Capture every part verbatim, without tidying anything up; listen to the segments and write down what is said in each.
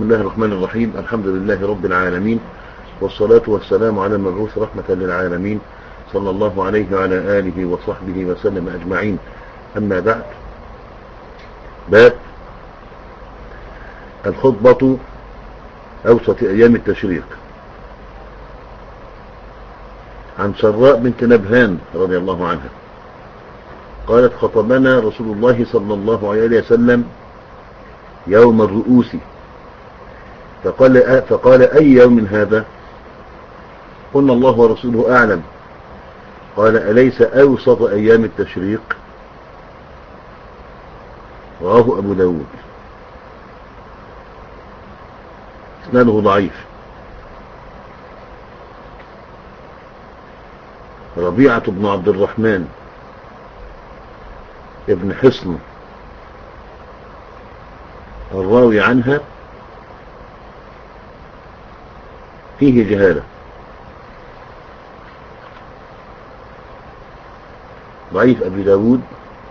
الله الرحمن الرحيم. الحمد لله رب العالمين، والصلاة والسلام على المبعوث رحمة للعالمين صلى الله عليه وعلى آله وصحبه وسلم أجمعين. أما بعد، باب الخطبة أوسط أيام التشريق. عن سراء بنت نبهان رضي الله عنها قالت: خطبنا رسول الله صلى الله عليه وسلم يوم الرؤوس، فقال, فقال أي يوم هذا؟ قلنا: الله ورسوله أعلم. قال: أليس أوسط أيام التشريق؟ رواه أبو داود. إسناده ضعيف. ربيعة بن عبد الرحمن ابن حصن الراوي عنها فيه جهالة، ضعيف. أبي داود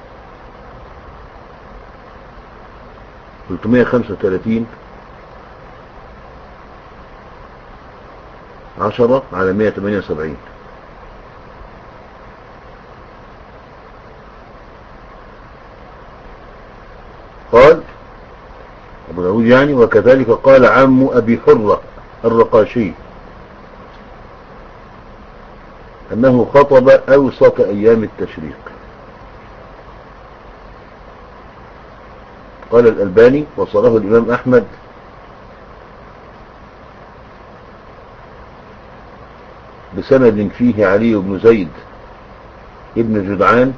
ثلاثمائة وخمسة وثلاثين، عشرة على مائة وثمانية وسبعين. قال أبو داود يعني: وكذلك قال عم أبي حرة الرقاشي أنه خطب أوسط أيام التشريق. قال الألباني: وصله الإمام أحمد بسند فيه علي بن زيد ابن جدعان،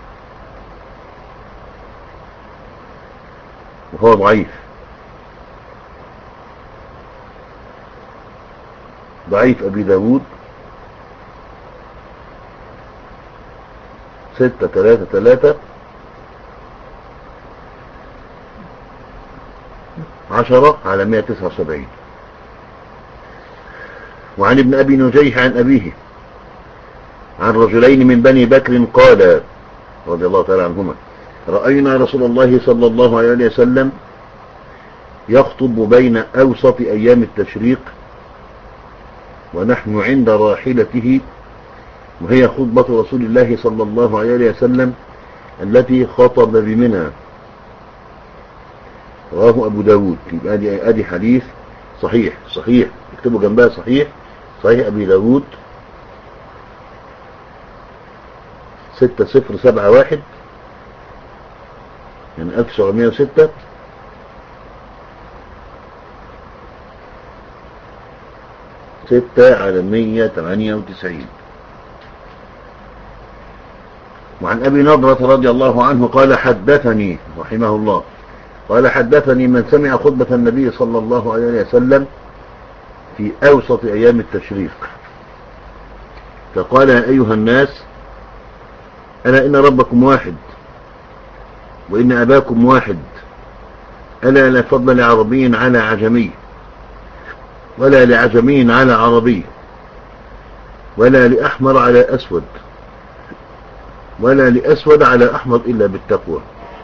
وهو ضعيف. ضعيف أبي داود ستة ثلاثة ثلاثة، عشرة على مائة وتسعة وسبعين. وعن ابن أبي نجيح عن أبيه عن رجلين من بني بكر قال رضي الله تعالى عنهما: رأينا رسول الله صلى الله عليه وسلم يخطب بين أوسط أيام التشريق ونحن عند راحلته، وهي خطبة رسول الله صلى الله عليه وسلم التي خطب بمنى. رواه أبو داود. يبقى ادي ادي حديث صحيح. صحيح اكتبوا جنبها صحيح. صحيح أبي داود ستة صفر سبعة واحد، يعني ألف وسبعمائة وستة، ستة على مائة وثمانية وتسعين. وعن أبي نضرة رضي الله عنه قال: حدثني رحمه الله قال: حدثني من سمع خطبة النبي صلى الله عليه وسلم في أوسط أيام التشريق، فقال: يا أيها الناس، ألا إن ربكم واحد، وإن أباكم واحد، ألا لا فضل لعربي على عجمي، ولا لعجمي على عربي، ولا لأحمر على أسود، ولا لأسود على أحمر إلا بالتقوى.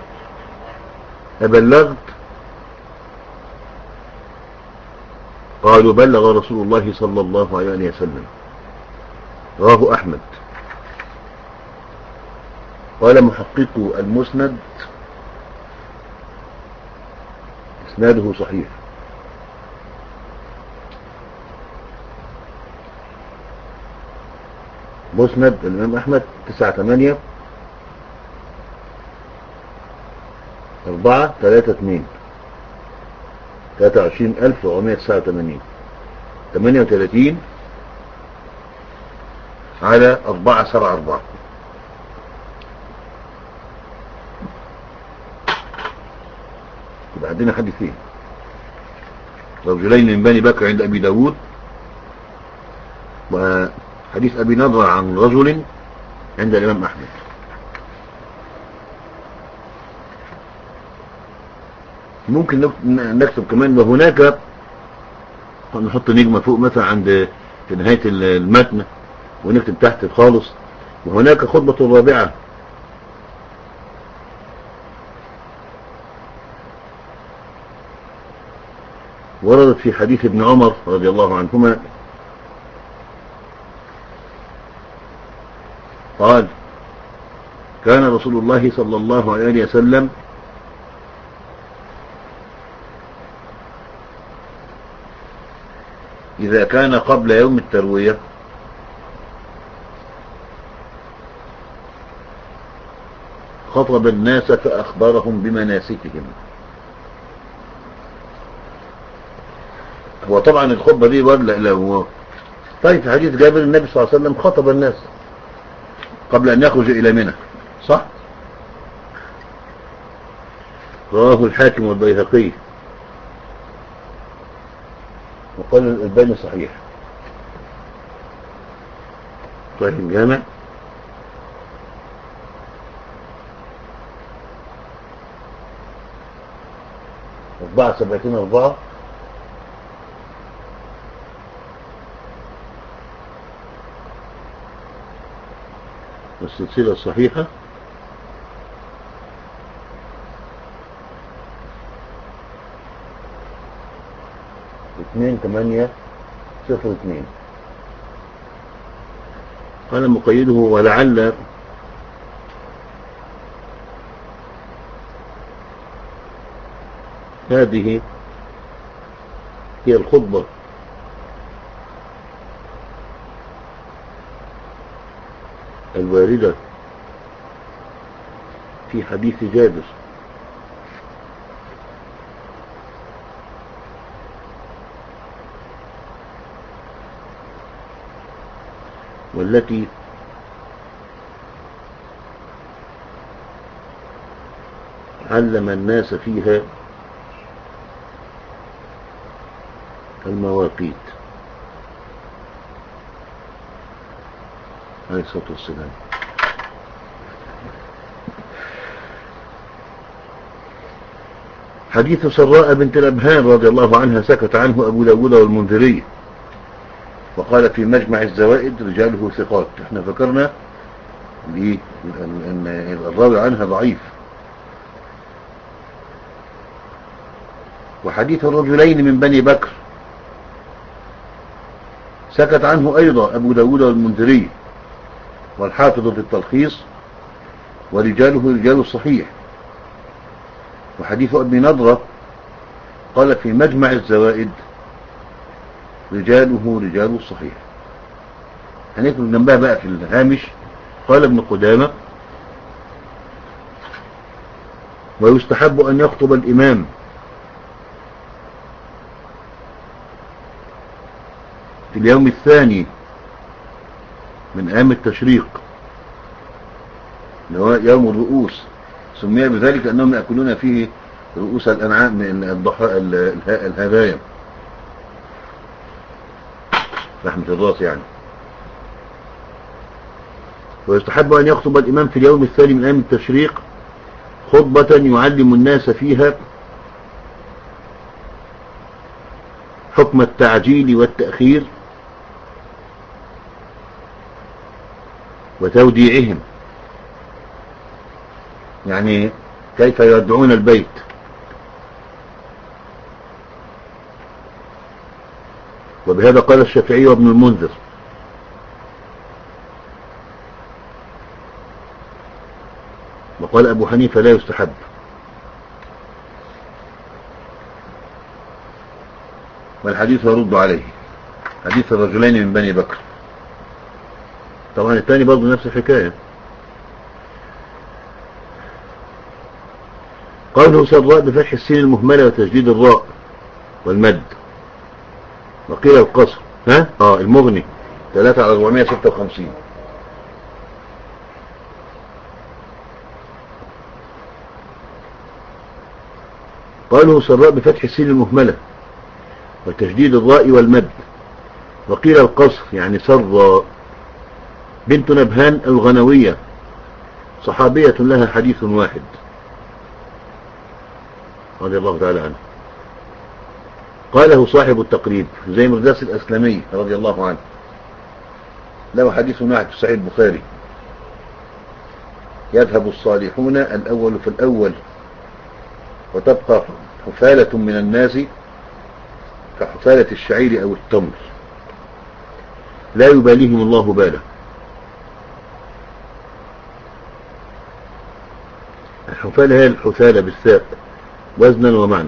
أبلغت؟ قالوا: بلغ رسول الله صلى الله عليه وسلم. رواه أحمد. قال محقق المسند: إسناده صحيح. مسند الإمام أحمد تسعة ثمانية أربعة ثلاثة اثنين، ثلاثة وعشرين ألف وأربعمائة وتسعة وثمانين، ثمانية وثلاثين على أربعة سبعة أربعة. يبقى عندنا حديثين: رجلين من بني بكر عند أبي داود، وحديث أبي نضرة عن رجل عند الإمام أحمد. ممكن نكتب كمان وهناك، نحط نجمة فوق مثلا عند في نهاية المتن، ونكتب تحت خالص: وهناك خطبة رابعة وردت في حديث ابن عمر رضي الله عنهما قال كان رسول الله صلى الله عليه وسلم إذا كان قبل يوم التروية خطب الناس فأخبرهم بمناسكهم. هو طبعا الخطبة دي ولا لا؟ طيب في حديث جابر النبي صلى الله عليه وسلم خطب الناس قبل أن يخرج إلى منى، صح؟ رواه الحاكم والبيهقي وقال الألباني صحيح. صحيح الجامع أربعة سبعين أربعة والسلسلة الصحيحة اثنين ثمانية صفر اثنين. قال مقيده ولعل هذه هي الخطبة الواردة في حديث جابر والتي علم الناس فيها المواقيت عليه الصلاة والسلام. حديث سراء بنت الأبهان رضي الله عنها سكت عنه أبو داود والمنذري وقال في مجمع الزوائد رجاله ثقات. احنا فكرنا ان الراوي عنها ضعيف. وحديث الرجلين من بني بكر سكت عنه أيضا أبو داود والمنذري والحافظ في التلخيص ورجاله رجال الصحيح. وحديث أبي نضرة قال في مجمع الزوائد رجاله رجال الصحيح. هنكتب جنبها بقى في الهامش قال ابن قدامة ويستحب أن يخطب الإمام في اليوم الثاني من أيام التشريق اللي هو يوم الرؤوس، سمي بذلك لأنهم يأكلون فيه رؤوس الأنعام من الهدايا رحمة الراس يعني. ويستحب أن يخطب الإمام في اليوم الثاني من أيام التشريق خطبة يعلم الناس فيها حكم التعجيل والتأخير وتوديعهم، يعني كيف يودعون البيت. وبهذا قال الشافعي وابن المنذر. وقال أبو حنيفة لا يستحب. والحديث يرد عليه حديث الرجلين من بني بكر. طبعا الثاني برضو نفس الحكاية. قوله سراء بفتح السين المهملة وتجديد الراء والمد. وقيل القصر ها اه المغني ثلاثة على أربعمائة وستة وخمسين. قوله سراء بفتح السين المهملة وتجديد الراء والمد. وقيل القصر يعني سراء بنت نبهان الغنوية صحابية لها حديث واحد رضي الله تعالى عنه. قاله صاحب التقريب زي مرداس الأسلمي رضي الله عنه له حديث واحد في صحيح البخاري يذهب الصالحون الأول في الأول وتبقى حفالة من الناس كحفالة الشعير أو التمر لا يباليهم الله باله. الحفالة هي الحثالة بالساق وزنا ومعنى.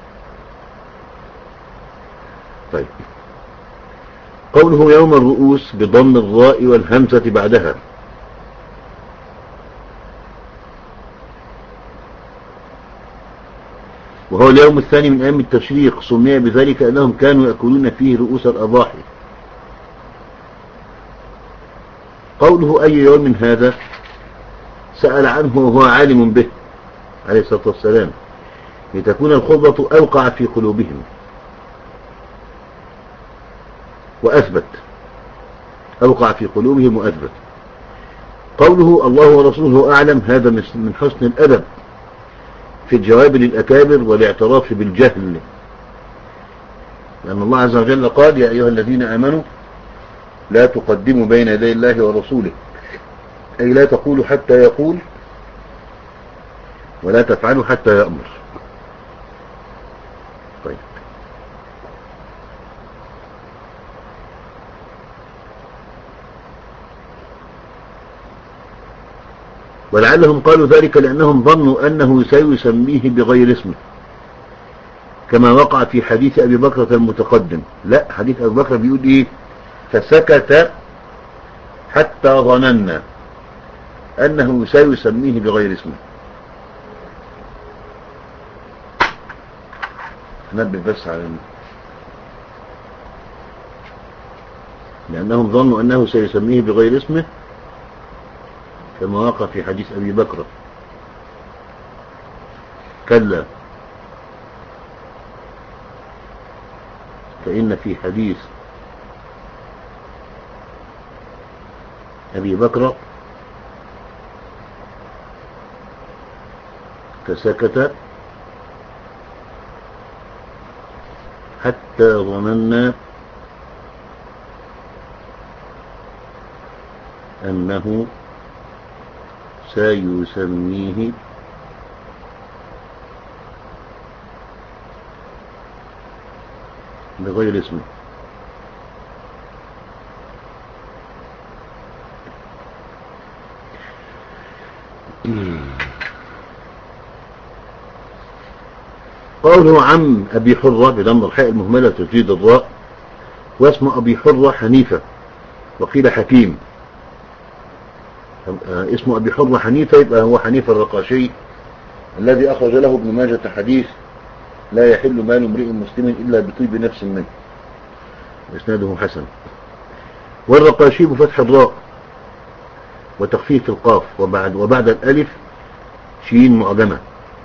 طيب، قوله يوم الرؤوس بضم الراء والهمزة بعدها، وهو اليوم الثاني من أيام التشريق، سمي بذلك أنهم كانوا يأكلون فيه رؤوس الأضاحي. قوله أي يوم هذا سأل عنه وهو عالم به عليه الصلاة والسلام لتكون الخطبة أوقع في قلوبهم وأثبت، أوقع في قلوبهم وأثبت. قوله الله ورسوله أعلم، هذا من حسن الأدب في الجواب للأكابر والاعتراف بالجهل، لأن الله عز وجل قال يا أيها الذين آمنوا لا تقدموا بين يدي الله ورسوله، أي لا تقولوا حتى يقول ولا تفعلوا حتى يأمر. طيب، ولعلهم قالوا ذلك لأنهم ظنوا أنه سيسميه بغير اسمه، كما وقع في حديث أبي بكر المتقدم. لا، حديث أبي بكر بيقول إيه؟ فسكت حتى ظننا أنه سيسميه بغير اسمه. نبه بس على لأنهم ظنوا أنه سيسميه بغير اسمه، كما وقع في حديث أبي بكر. كلا، فإن في حديث أبي بكر فسكت حتى ظننا أنه سيسميه بغير اسمه. قوله عم أبي حرة بضم الحاء المهملة تجديد الراء، واسم أبي حرة حنيفة وقيل حكيم. اسم أبي حرة حنيفة، يبقى هو حنيفة الرقاشي الذي أخرج له ابن ماجة حديث لا يحل مال امرئ مسلم إلا بطيب نفس منه، وإسناده حسن. والرقاشي بفتح الراء وتخفيف القاف، وبعد, وبعد الألف شين معجمة.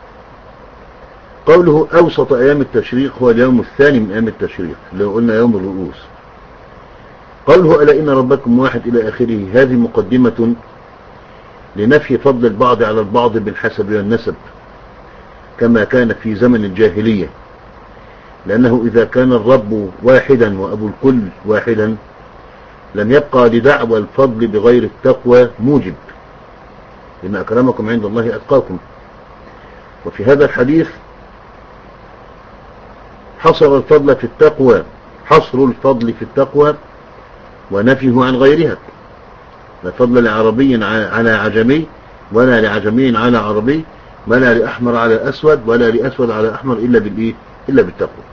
قوله أوسط أيام التشريق هو اليوم الثاني من أيام التشريق اللي قلنا يوم الرؤوس. قوله ألا إن ربكم واحد إلى آخره، هذه مقدمة لنفي فضل البعض على البعض بالحسب والنسب كما كان في زمن الجاهلية، لأنه إذا كان الرب واحدا وأبو الكل واحدا لم يبقى لدعوى الفضل بغير التقوى موجب، إن أكرمكم عند الله أتقاكم. وفي هذا الحديث حصر الفضل في التقوى حصر الفضل في التقوى ونفيه عن غيرها. لا فضل لعربي على عجمي، ولا لعجمي على عربي، ولا لأحمر على أسود، ولا لأسود على أحمر إلا بالإيه؟ إلا بالتقوى.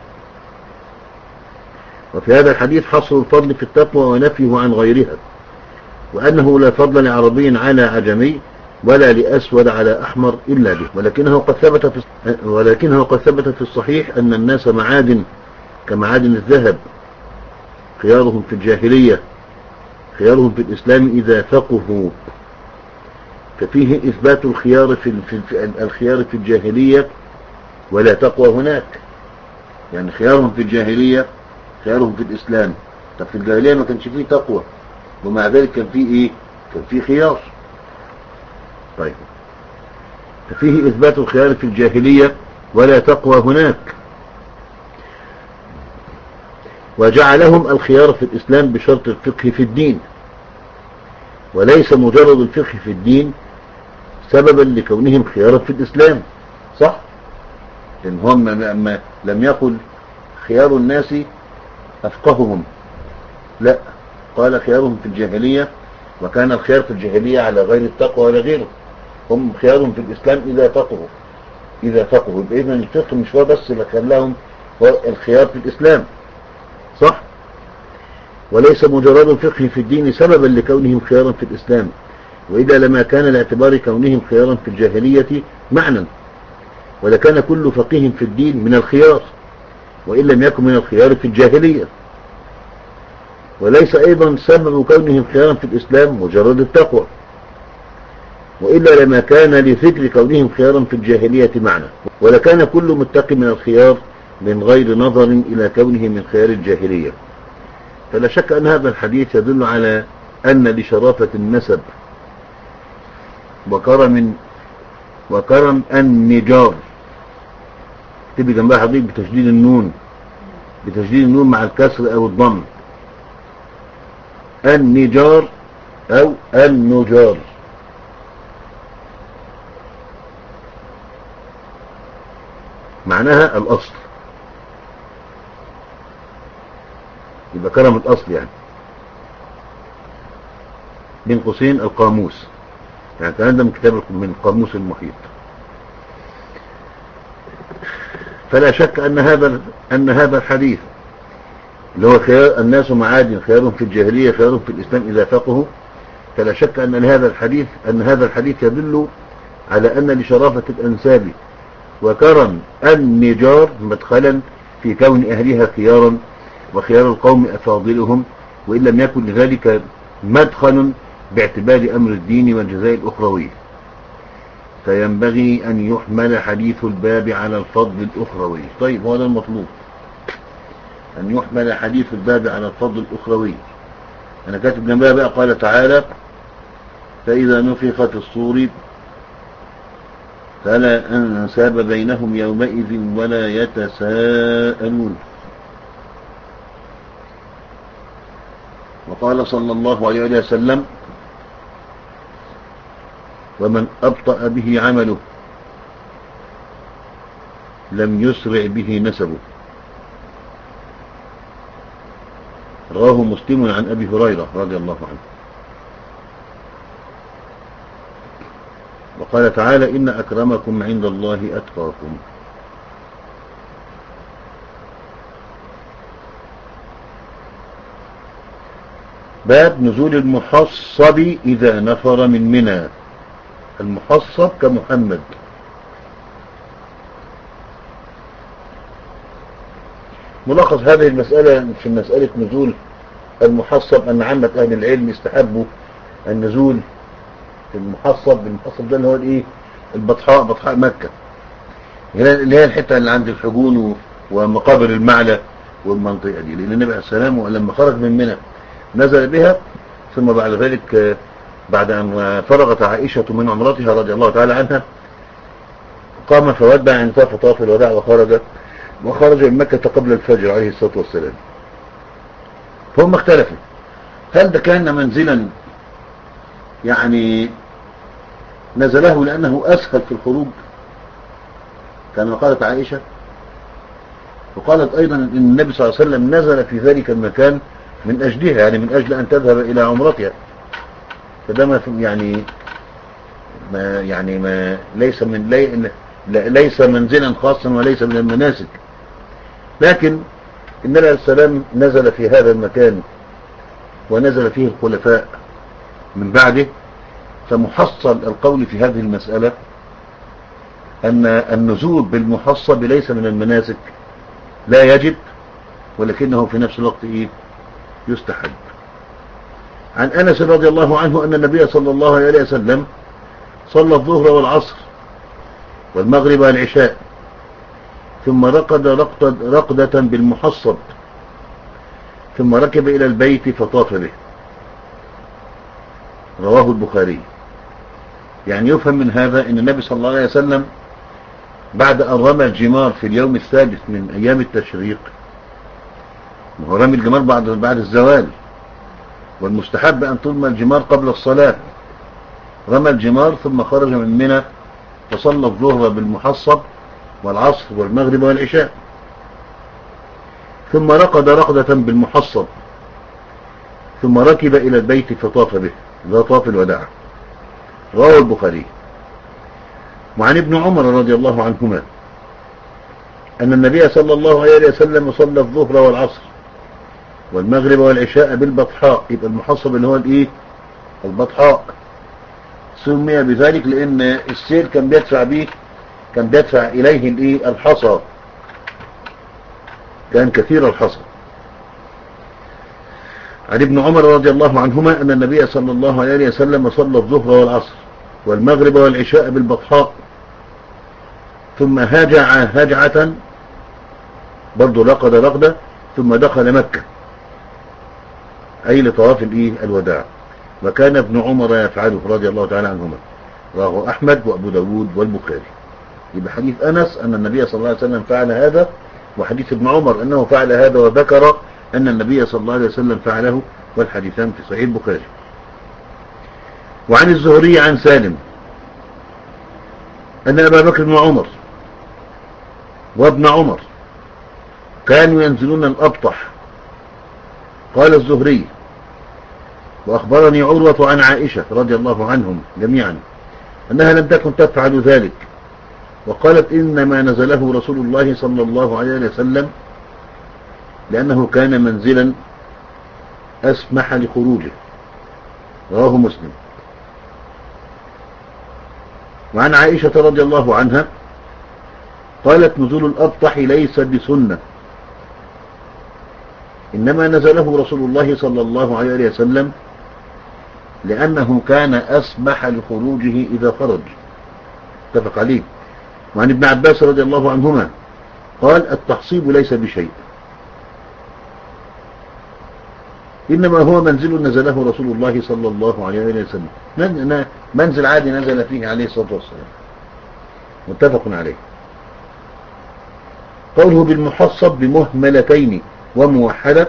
وفي هذا الحديث حصر الفضل في التقوى ونفيه عن غيرها، وأنه لا فضل لعربي على عجمي ولا لأسود على أحمر إلا به. ولكنه قد ثبت في ولكنه قد ثبت في الصحيح أن الناس معادن كمعادن الذهب، خيارهم في الجاهلية خيارهم في الإسلام إذا فقهوا، ففيه إثبات الخيار في الخيار في الجاهلية ولا تقوى هناك. يعني خيارهم في الجاهلية خيارهم في الإسلام. طب في الجاهلية ما كانش فيه تقوى، ومع ذلك كان فيه إيه؟ كان فيه خيار. طيب، ففيه إثبات الخيار في الجاهلية ولا تقوى هناك، وجعلهم الخيار في الإسلام بشرط الفقه في الدين، وليس مجرد الفقه في الدين سببا لكونهم خيارا في الإسلام. صح؟ لأن هم لم يقل خيار الناس أفقههم، لا، قال خيارهم في الجاهلية، وكان الخيار في الجاهلية على غير التقوى ولا غيره، هم خيارهم في الإسلام إذا فقهوا إذا فقهوا بإذن الفقه مش هو بس اللي خلاهم الخيار في الإسلام، صح؟ وليس مجرد الفقه في الدين سببا لكونهم خيارا في الإسلام، وإذا لما كان لاعتبار كونهم خيارا في الجاهلية معنى، ولكان كل فقيه في الدين من الخيار وإن لم يكن من الخيار في الجاهلية. وليس أيضا سبب كونهم خيارا في الإسلام مجرد التقوى، وإلا لما كان لذكر كونهم خيارا في الجاهلية معنى، ولكان كل متق من الخيار من غير نظر إلى كونه من خيار الجاهلية. فلا شك أن هذا الحديث يدل على أن لشرافة النسب وكرم وكرم النجار، تبي جنبها حديث بتشديد النون بتشديد النون مع الكسر أو الضم، النجار أو النجار، معناها الأصل، يبقى كرم الأصل يعني، بين قوسين القاموس، يعني كان ده من كتاب من قاموس المحيط. فلا شك أن هذا أن هذا الحديث اللي هو خيار الناس معادن خيارهم في الجاهلية خيارهم في الإسلام إذا فقهوا، فلا شك أن هذا الحديث أن هذا الحديث يدل على أن لشرافة الأنساب وكرم النجار مدخلا في كون أهلها خيارا، وخيار القوم أفاضلهم، وإن لم يكن لذلك مدخل باعتبار أمر الدين والجزاء الأخروي، فينبغي أن يحمل حديث الباب على الفضل الأخروي. طيب هذا المطلوب، أن يحمل حديث الباب على الفضل الأخروي. أنا كاتب جنبها بقى قال تعالى: فإذا نفخ في الصور فلا أنساب بينهم يومئذ ولا يتساءلون. وقال صلى الله عليه وسلم: ومن أبطأ به عمله لم يسرع به نسبه. رواه مسلم عن أبي هريرة رضي الله عنه. وقال تعالى: إن أكرمكم عند الله أتقاكم. باب نزول المحصب إذا نفر من منى. المحصب كمحمد. ملخص هذه المسألة في مسألة نزول المحصب أن عامة أهل العلم استحبوا النزول في المحصب. المحصب ده اللي هو الايه؟ البطحاء، بطحاء مكة، اللي هي الحتة اللي عند الحجون ومقابر المعلى والمنطقة دي، لأن النبي عليه السلام لما خرج من منى نزل بها، ثم بعد ذلك بعد أن فرغت عائشة من عمرتها رضي الله تعالى عنها قام فودع انتهى طاف الوداع وخرج وخرج من مكة قبل الفجر عليه الصلاة والسلام. فهم اختلفوا هل ده كان منزلا يعني نزله لأنه أسهل في الخروج كما قالت عائشة، وقالت أيضا أن النبي صلى الله عليه وسلم نزل في ذلك المكان من أجلها، يعني من أجل أن تذهب إلى عمرتها، فده ما يعني ما يعني ما ليس من لي ليس منزلا خاصا وليس من المناسك، لكن النبي عليه السلام نزل في هذا المكان ونزل فيه الخلفاء من بعده. فمحصل القول في هذه المسألة أن النزول بالمحصب ليس من المناسك، لا يجب، ولكنه في نفس الوقت إيه؟ يستحب. عن أنس رضي الله عنه أن النبي صلى الله عليه وسلم صلى الظهر والعصر والمغرب والعشاء ثم رقد رقدة, رقدة بالمحصب ثم ركب إلى البيت فطاف به. رواه البخاري. يعني يفهم من هذا أن النبي صلى الله عليه وسلم بعد أن رمى الجمار في اليوم الثالث من أيام التشريق، وهو رمي الجمار بعد بعد الزوال، والمستحب أن ترمى الجمار قبل الصلاة، رمى الجمار ثم خرج من منى فصلى الظهر بالمحصب والعصر والمغرب والعشاء. ثم رقد رقدة بالمحصب ثم ركب إلى البيت فطاف به، ذا طاف الوداع. رواه البخاري. وعن ابن عمر رضي الله عنهما أن النبي صلى الله عليه وسلم صلى الظهر والعصر والمغرب والعشاء بالبطحاء. يبقى المحصب اللي هو الايه؟ البطحاء. سمي بذلك لأن السير كان بيدفع به كان بيدفع إليه الايه؟ الحصى، كان كثير الحصى. عن ابن عمر رضي الله عنهما أن النبي صلى الله عليه وسلم صلى الظهر والعصر والمغرب والعشاء بالبطحاء ثم هاجع هجعة، برضو رقد رقدة، ثم دخل مكة، أي لطواف الايه؟ الوداع. وكان ابن عمر يفعله رضي الله تعالى عنهما. رواه أحمد وأبو داود والبخاري. يبقى حديث أنس أن النبي صلى الله عليه وسلم فعل هذا، وحديث ابن عمر أنه فعل هذا وذكر أن النبي صلى الله عليه وسلم فعله، والحديثان في صحيح البخاري. وعن الزهري عن سالم أن أبا بكر بن عمر وابن عمر كانوا ينزلون الأبطح. قال الزهري: وأخبرني عروة عن عائشة رضي الله عنهم جميعا أنها لم تكن تفعل ذلك، وقالت: إنما نزله رسول الله صلى الله عليه وسلم لأنه كان منزلا أسمح لخروجه. رواه مسلم. وعن عائشة رضي الله عنها قالت: نزول الأبطح ليس بسنة، إنما نزله رسول الله صلى الله عليه وسلم لأنه كان أسمح لخروجه إذا خرج. اتفق عليه. وعن ابن عباس رضي الله عنهما قال: التحصيب ليس بشيء، إنما هو منزل نزله رسول الله صلى الله عليه وسلم، منزل عادي نزل فيه عليه الصلاة والسلام. متفق عليه. قوله بالمحصب بمهملتين وموحدة،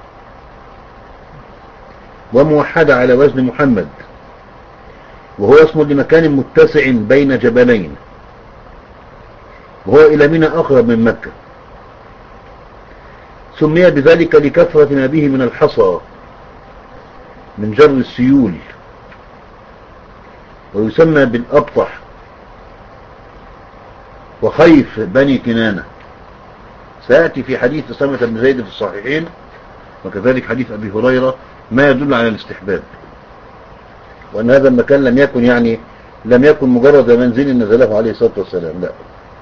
وموحدة على وزن محمد، وهو اسم لمكان متسع بين جبلين، وهو إلى منى أقرب من مكة. سمي بذلك لكثرة ما به من الحصى من جر السيول. ويسمى بالأبطح وخيف بني كنانة، سيأتي في حديث أسامة بن زيد في الصحيحين، وكذلك حديث أبي هريرة، ما يدل على الاستحباب، وأن هذا المكان لم يكن يعني لم يكن مجرد منزل نزله عليه الصلاة والسلام، لا.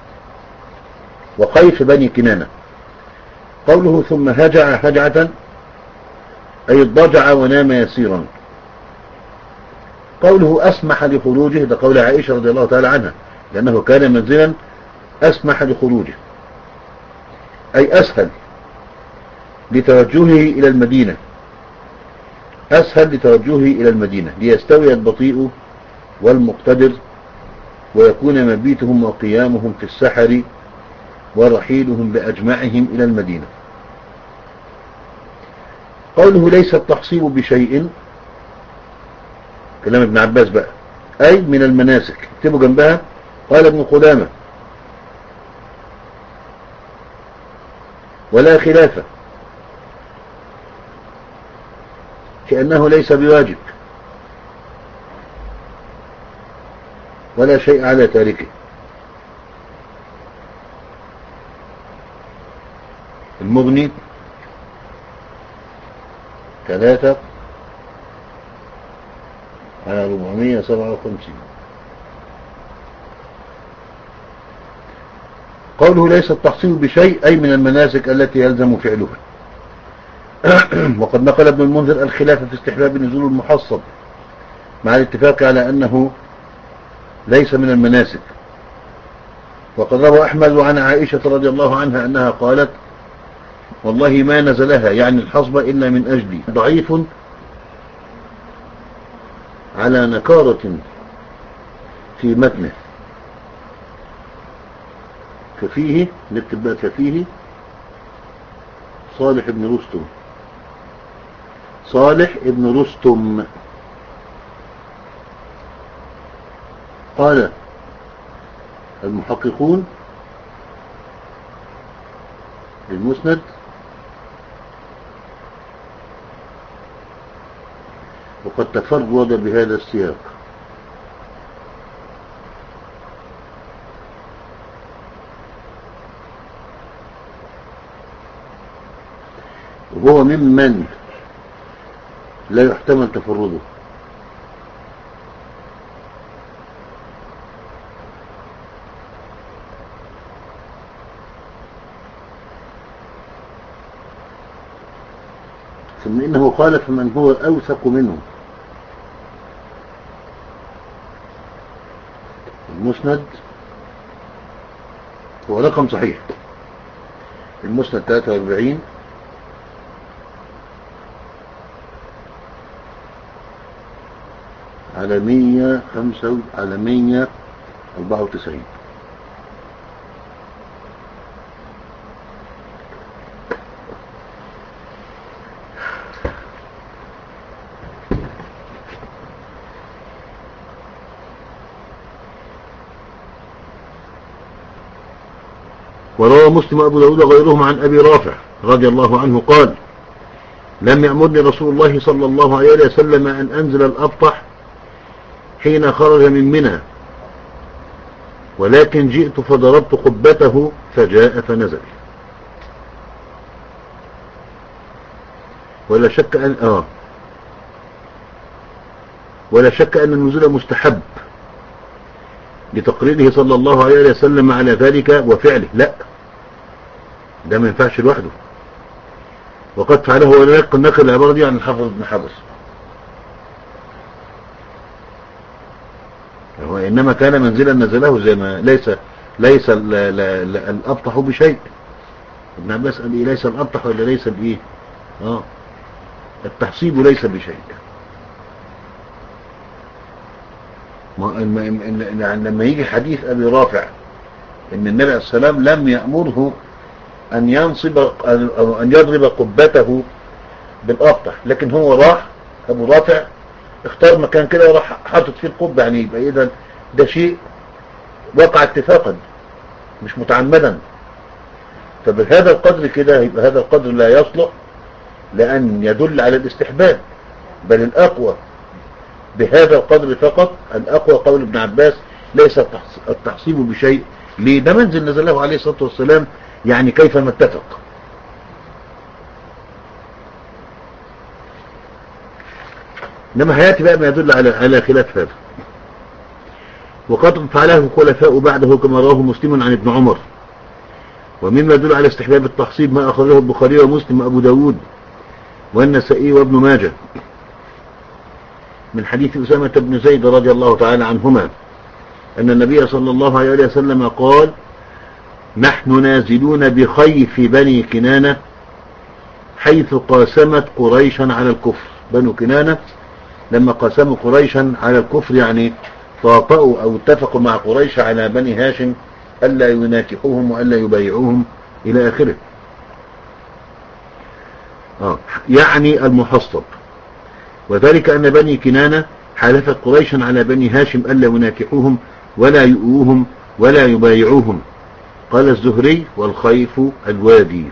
وخيف بني كنانة. قوله ثم هجع هجعة أي اضطجع ونام يسيرا. قوله أسمح لخروجه، ده قول عائشة رضي الله تعالى عنها، لأنه كان منزلا أسمح لخروجه، أي أسهل لتوجهه إلى المدينة، أسهل لتوجهه إلى المدينة ليستوي البطيء والمقتدر، ويكون مبيتهم وقيامهم في السحر ورحيلهم بأجمعهم إلى المدينة. قوله ليس التحصيب بشيء، كلام ابن عباس بقى، أي من المناسك. اكتبوا جنبها قال ابن قدامة: ولا خلافة، كأنه ليس بواجب ولا شيء على تاركه. المغني ثلاثة على أربعمائة وسبعة وخمسين. قوله ليس التحصيل بشيء أي من المناسك التي يلزم فعلها. وقد نقل ابن المنذر الخلاف في استحباب نزول المحصب مع الاتفاق على أنه ليس من المناسك. وقد روى أحمد عن عائشة رضي الله عنها أنها قالت: والله ما نزلها، يعني الحصبة، إلا من أجلي. ضعيف على نكارة في متنه، كفيه نكتب كفيه صالح ابن رستم، صالح ابن رستم. قال المحققون للمسند وقد تفرد بهذا السياق. وهو ممن لا يحتمل تفرده. ثم إنه خالف من هو أوثق منه. المسند هو رقم صحيح، المسند ثلاثة وأربعين على مية خمسة على مية أربعة وتسعين. وروى مسلم وأبو داود غيرهم عن أبي رافع رضي الله عنه قال: لم يأمرني رسول الله صلى الله عليه وسلم أن أنزل الأبطح حين خرج من منى، ولكن جئت فضربت قبته فجاء فنزل. ولا شك أن آه ولا شك أن النزول مستحب لتقريره صلى الله عليه وسلم على ذلك وفعله. لا، ده ما ينفعش لوحده، وقد فعله ونقل العبارة دي عن الحافظ ابن حجر. هو إنما كان منزلا نزله، زي ما ليس ليس الأبطح بشيء. ابن عباس قال إيه؟ ليس الأبطح ولا ليس بإيه؟ آه التحصيب ليس بشيء. لما يجي حديث أبي رافع إن النبي عليه السلام لم يأمره أن ينصب أو أن يضرب قبته بالأبطح، لكن هو راح أبو رافع اختار مكان كده وراح حاطط فيه القبة، يعني يبقى إذا ده شيء وقع اتفاقا مش متعمدا. فبهذا القدر كده يبقى هذا القدر لا يصلح لأن يدل على الاستحباب، بل الأقوى بهذا القدر فقط. الأقوى قول ابن عباس ليس التحصيب بشيء. ليه؟ ده منزل نزله عليه الصلاة والسلام، يعني كيف ما اتفق. إنما هياتي بقى ما يدل على على خلاف هذا. وقد فعله الخلفاء بعده كما رواه مسلم عن ابن عمر. ومما يدل على استحباب التحصيب ما أخرجه البخاري ومسلم وأبو داود والنسائي وابن ماجه من حديث أسامة بن زيد رضي الله تعالى عنهما أن النبي صلى الله عليه وسلم قال: نحن نازلون بخيف بني كنانة حيث قاسمت قريشا على الكفر. بنو كنانة لما قاسموا قريشا على الكفر يعني طاطأوا أو اتفقوا مع قريش على بني هاشم ألا يناكحوهم وألا يبايعوهم إلى آخره. آه. يعني المحصب. وذلك أن بني كنانة حالفت قريشا على بني هاشم ألا يناكحوهم ولا يؤوهم ولا يبايعوهم. قال الزهري: والخيف الوادي.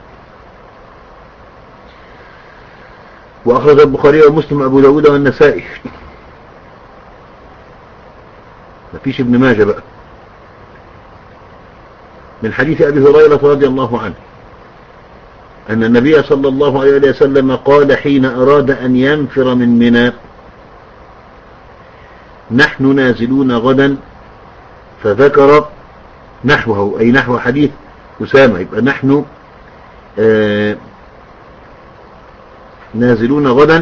وأخرج البخاري ومسلم أبو داود والنسائي. مفيش ابن ماجه بقى، من حديث أبي هريرة رضي الله عنه أن النبي صلى الله عليه وسلم قال حين أراد أن ينفر من منى: نحن نازلون غدا، فذكر نحوه أي نحو حديث أسامة. يبقى نحن آه نازلون غدا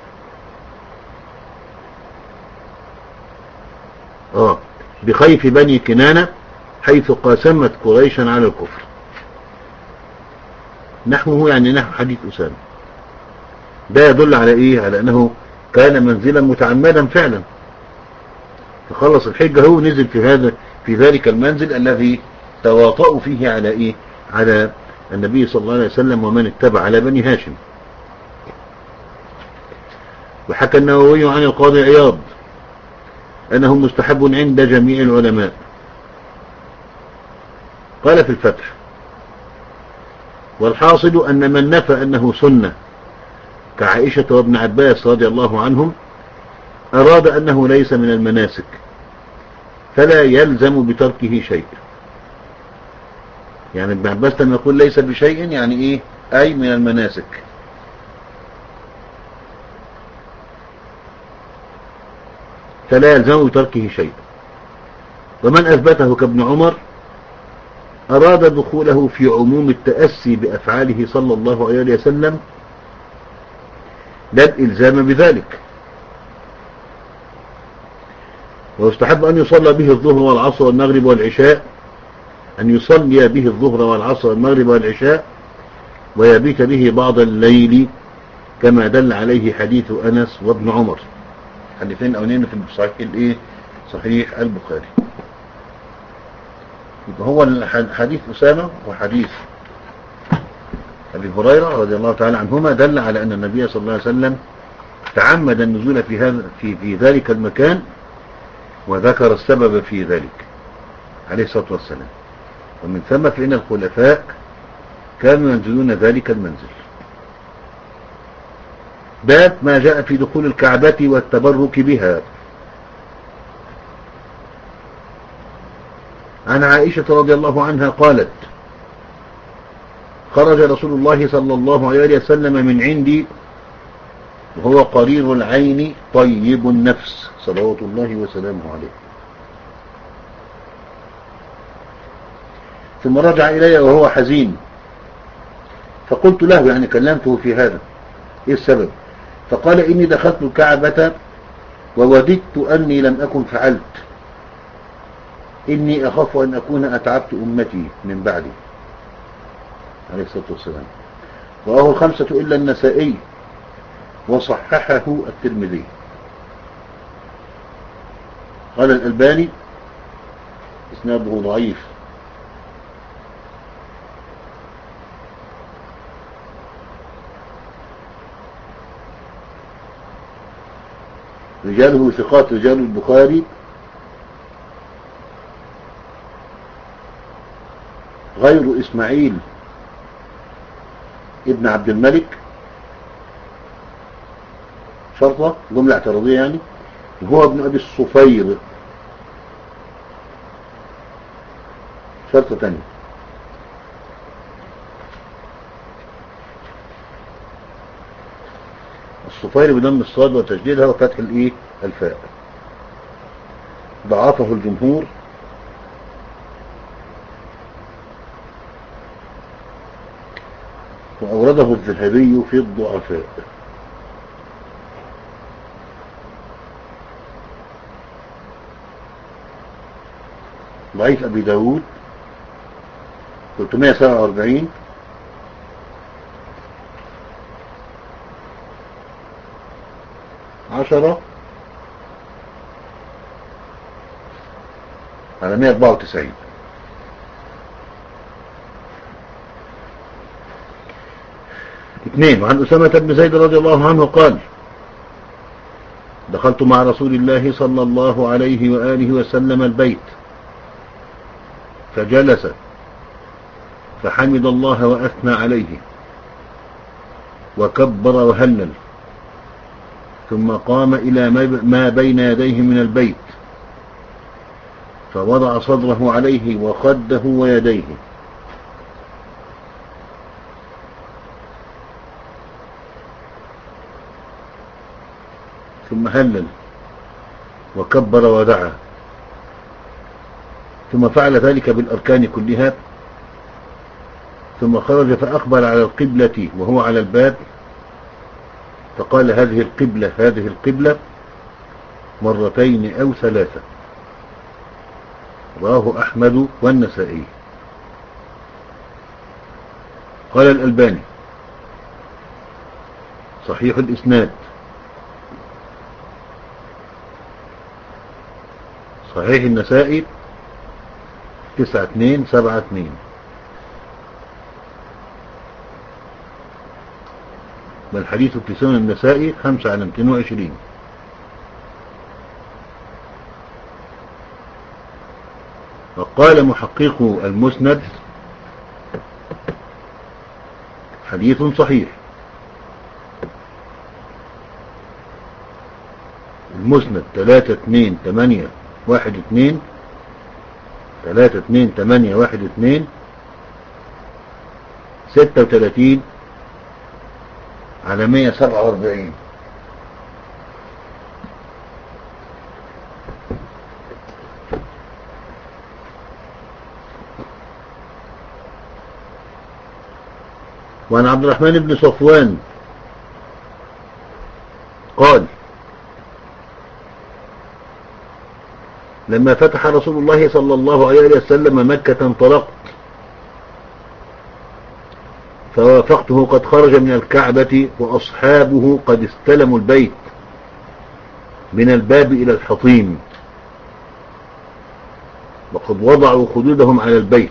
آه بخيف بني كنانة حيث قاسمت قريشا على الكفر. نحوه يعني نحو حديث أسامة. ده يدل على إيه؟ على أنه كان منزلا متعمدا فعلا، فخلص الحجة هو نزل في هذا في ذلك المنزل الذي تواطؤوا فيه على إيه؟ على النبي صلى الله عليه وسلم ومن اتبع على بني هاشم. وحكى النووي عن القاضي عياض أنه مستحب عند جميع العلماء. قال في الفتح: والحاصل أن من نفى أنه سنة كعائشة وابن عباس رضي الله عنهم أراد أنه ليس من المناسك فلا يلزم بتركه شيء. يعني ابن عباس لما يقول ليس بشيء يعني إيه؟ أي من المناسك. فلا يلزم بتركه شيء. ومن أثبته كابن عمر أراد دخوله في عموم التأسي بأفعاله صلى الله عليه وسلم لا الإلزام بذلك. ويستحب أن يصلى به الظهر والعصر والمغرب والعشاء أن يصلي به الظهر والعصر والمغرب والعشاء ويبيت به بعض الليل كما دل عليه حديث أنس وابن عمر. حديثين أولين في صحيح الإيه؟ صحيح البخاري. يبقى هو حديث أسامة وحديث أبي هريرة رضي الله تعالى عنهما دل على أن النبي صلى الله عليه وسلم تعمد النزول في هذا في في ذلك المكان وذكر السبب في ذلك عليه الصلاة والسلام. ومن ثم فإن الخلفاء كانوا ينزلون ذلك المنزل. باب ما جاء في دخول الكعبة والتبرك بها. عن عائشة رضي الله عنها قالت خرج رسول الله صلى الله عليه وسلم من عندي وهو قرير العين طيب النفس صلوات الله وسلامه عليه، ثم رجع إلي وهو حزين فقلت له يعني كلمته في هذا إيه السبب؟ فقال إني دخلت الكعبة ووددت أني لم أكن فعلت، إني أخاف أن أكون أتعبت أمتي من بعدي عليه الصلاة والسلام. رواه الخمسة إلا النسائي وصححه الترمذي. قال الألباني إسناده ضعيف. رجاله ثقات رجال البخاري غير إسماعيل ابن عبد الملك شرطة جملة اعتراضية يعني، وهو ابن أبي الصفير شرطة تانية. الصفير بضم الصاد وتشديدها وفتح الايه الفاء. ضعفه الجمهور وأورده الذهبي في الضعفاء. ضعيف أبي داود ثلاثمائة وسبعة وأربعين عشرة على مائة وأربعة وتسعين. اثنين. وعن أسامة بن زيد رضي الله عنه قال دخلت مع رسول الله صلى الله عليه وآله وسلم البيت فجلس فحمد الله وأثنى عليه وكبر وهلل ثم قام إلى ما بين يديه من البيت فوضع صدره عليه وخده ويديه ثم هلل وكبر ودعا ثم فعل ذلك بالأركان كلها ثم خرج فأقبل على القبلة وهو على الباب فقال هذه القبلة هذه القبلة مرتين أو ثلاثة. رواه أحمد والنسائي. قال الألباني صحيح الإسناد صحيح النسائي تسعة اثنين سبعة اثنين. والحديث في سنن النسائي خمسة على مئتين وعشرين. وقال محقق المسند حديث صحيح. المسند تلاتة اتنين تمانية واحد اتنين تلاتة اتنين تمانية واحد اتنين ستة وتلاتين على مية سبعة واربعين. وعن عبد الرحمن بن صفوان قال لما فتح رسول الله صلى الله عليه وسلم مكة انطلقت فوافقته قد خرج من الكعبة وأصحابه قد استلموا البيت من الباب إلى الحطيم وقد وضعوا خدودهم على البيت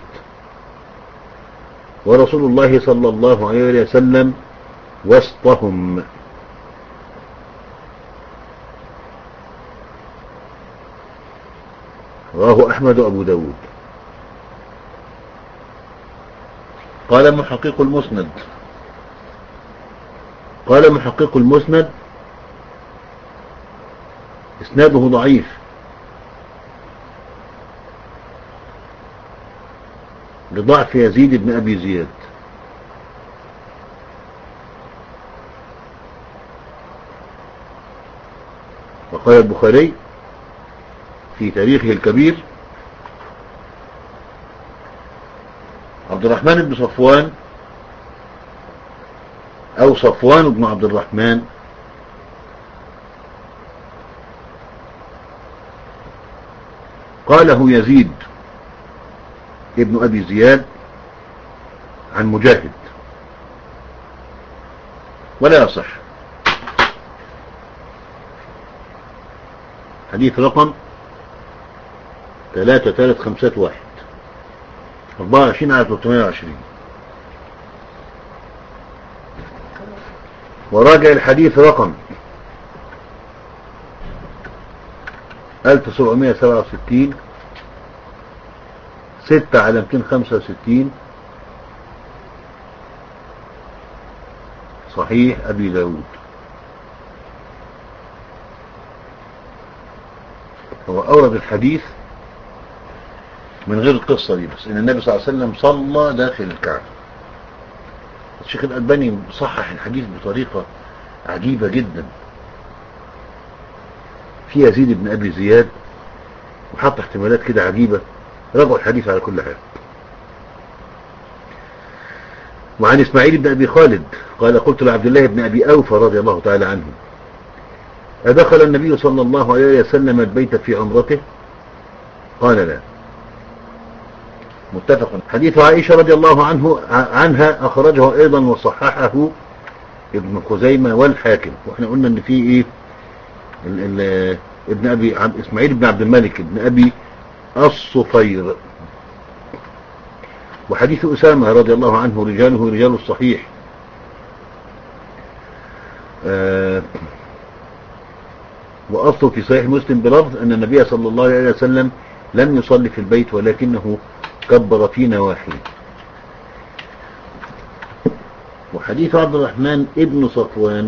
ورسول الله صلى الله عليه وسلم وسطهم. رواه أحمد وأبو داود. قال محقق المسند قال محقق المسند اسناده ضعيف لضعف يزيد بن أبي زياد. وقال البخاري في تاريخه الكبير عبد الرحمن بن صفوان أو صفوان بن عبد الرحمن قاله يزيد ابن أبي زياد عن مجاهد ولا يصح. حديث رقم ثلاثة ثلاثة خمسة واحد أربعة وعشرين على ثلاثمائة وعشرين. وراجع الحديث رقم ألف وسبعمائة وسبعة وستين ستة على مئتين وخمسة وستين صحيح أبي داود. هو أورد الحديث من غير القصة دي بس إن النبي صلى الله عليه وسلم صلى داخل الكعبة. الشيخ الألباني صحح الحديث بطريقة عجيبة جدا في يزيد بن أبي زياد وحط احتمالات كده عجيبة. رجعوا الحديث على كل حال. وعن إسماعيل بن أبي خالد قال قلت لعبد الله بن أبي أوفى رضي الله تعالى عنه أدخل النبي صلى الله عليه وسلم البيت في عمرته؟ قال لا. متفق. حديث عائشة رضي الله عنه عنها أخرجه أيضا وصححه ابن خزيمة والحاكم. وإحنا قلنا إن فيه إيه ال ال ابن أبي إسماعيل بن عبد الملك ابن أبي الصفير. وحديث أسامة رضي الله عنه رجاله رجال الصحيح. آه وأصله في صحيح مسلم بلفظ أن النبي صلى الله عليه وسلم لم يصلي في البيت ولكنه كبر في نواحيه. وحديث عبد الرحمن ابن صفوان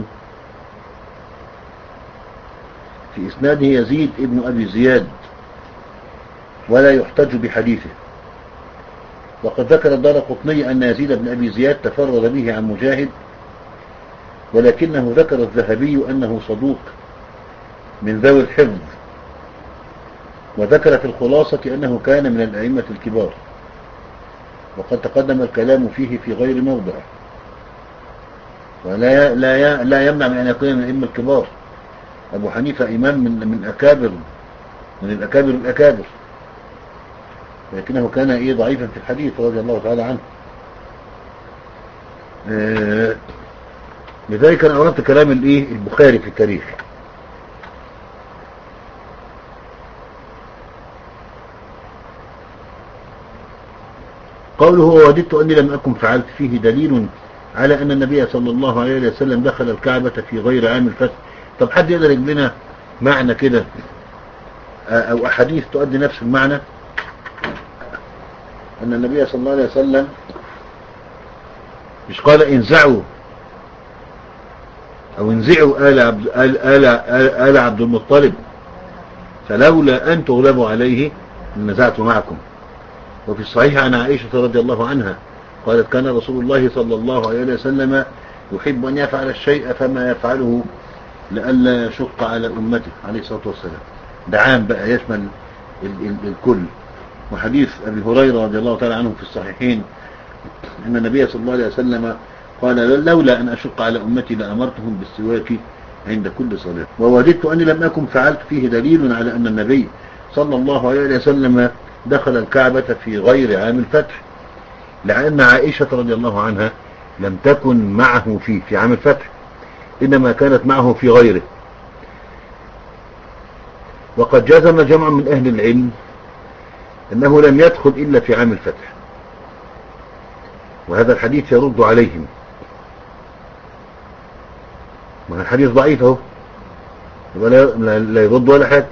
في إسناده يزيد ابن أبي زياد ولا يحتج بحديثه. وقد ذكر الدارقطني أن يزيد بن أبي زياد تفرد به عن مجاهد ولكنه ذكر الذهبي أنه صدوق من ذوي الحفظ. وذكر في الخلاصة أنه كان من الأئمة الكبار وقد تقدم الكلام فيه في غير موضع. ولا لا لا يمنع من أن يكون من الأئمة الكبار. أبو حنيفة إمام من من أكابر من الأكابر الأكابر لكنه كان إيه ضعيفا في الحديث رضي الله تعالى عنه. آه لذلك أنا أردت كلام الإيه البخاري في التاريخ. قوله ووددت أني لم أكن فعلت فيه دليل على أن النبي صلى الله عليه وسلم دخل الكعبة في غير عام الفتح. طب حد يقدر يجيب لنا معنى كده أو أحاديث تؤدي نفس المعنى أن النبي صلى الله عليه وسلم مش قال انزعوا أو انزعوا آل عبد, آل, آل, آل, آل عبد المطلب فلولا أن تغلبوا عليه نزعت معكم. وفي الصحيح عن عائشة رضي الله عنها قالت كان رسول الله صلى الله عليه وسلم يحب أن يفعل الشيء فما يفعله لئلا يشق على أمته عليه الصلاة والسلام. ده عام بقى يشمل ال ال الكل. وحديث أبي هريرة رضي الله تعالى عنه في الصحيحين أن النبي صلى الله عليه وسلم قال لولا أن أشق على أمتي لأمرتهم بالسواك عند كل صلاة. ووجدت أني لم أكن فعلت فيه دليل على أن النبي صلى الله عليه وسلم دخل الكعبة في غير عام الفتح، لأن عائشة رضي الله عنها لم تكن معه فيه في عام الفتح، إنما كانت معه في غيره. وقد جزم جمع من أهل العلم أنه لم يدخل إلا في عام الفتح، وهذا الحديث يرد عليهم. ما الحديث ضعيف اهو، لا يرد ولا حاجة،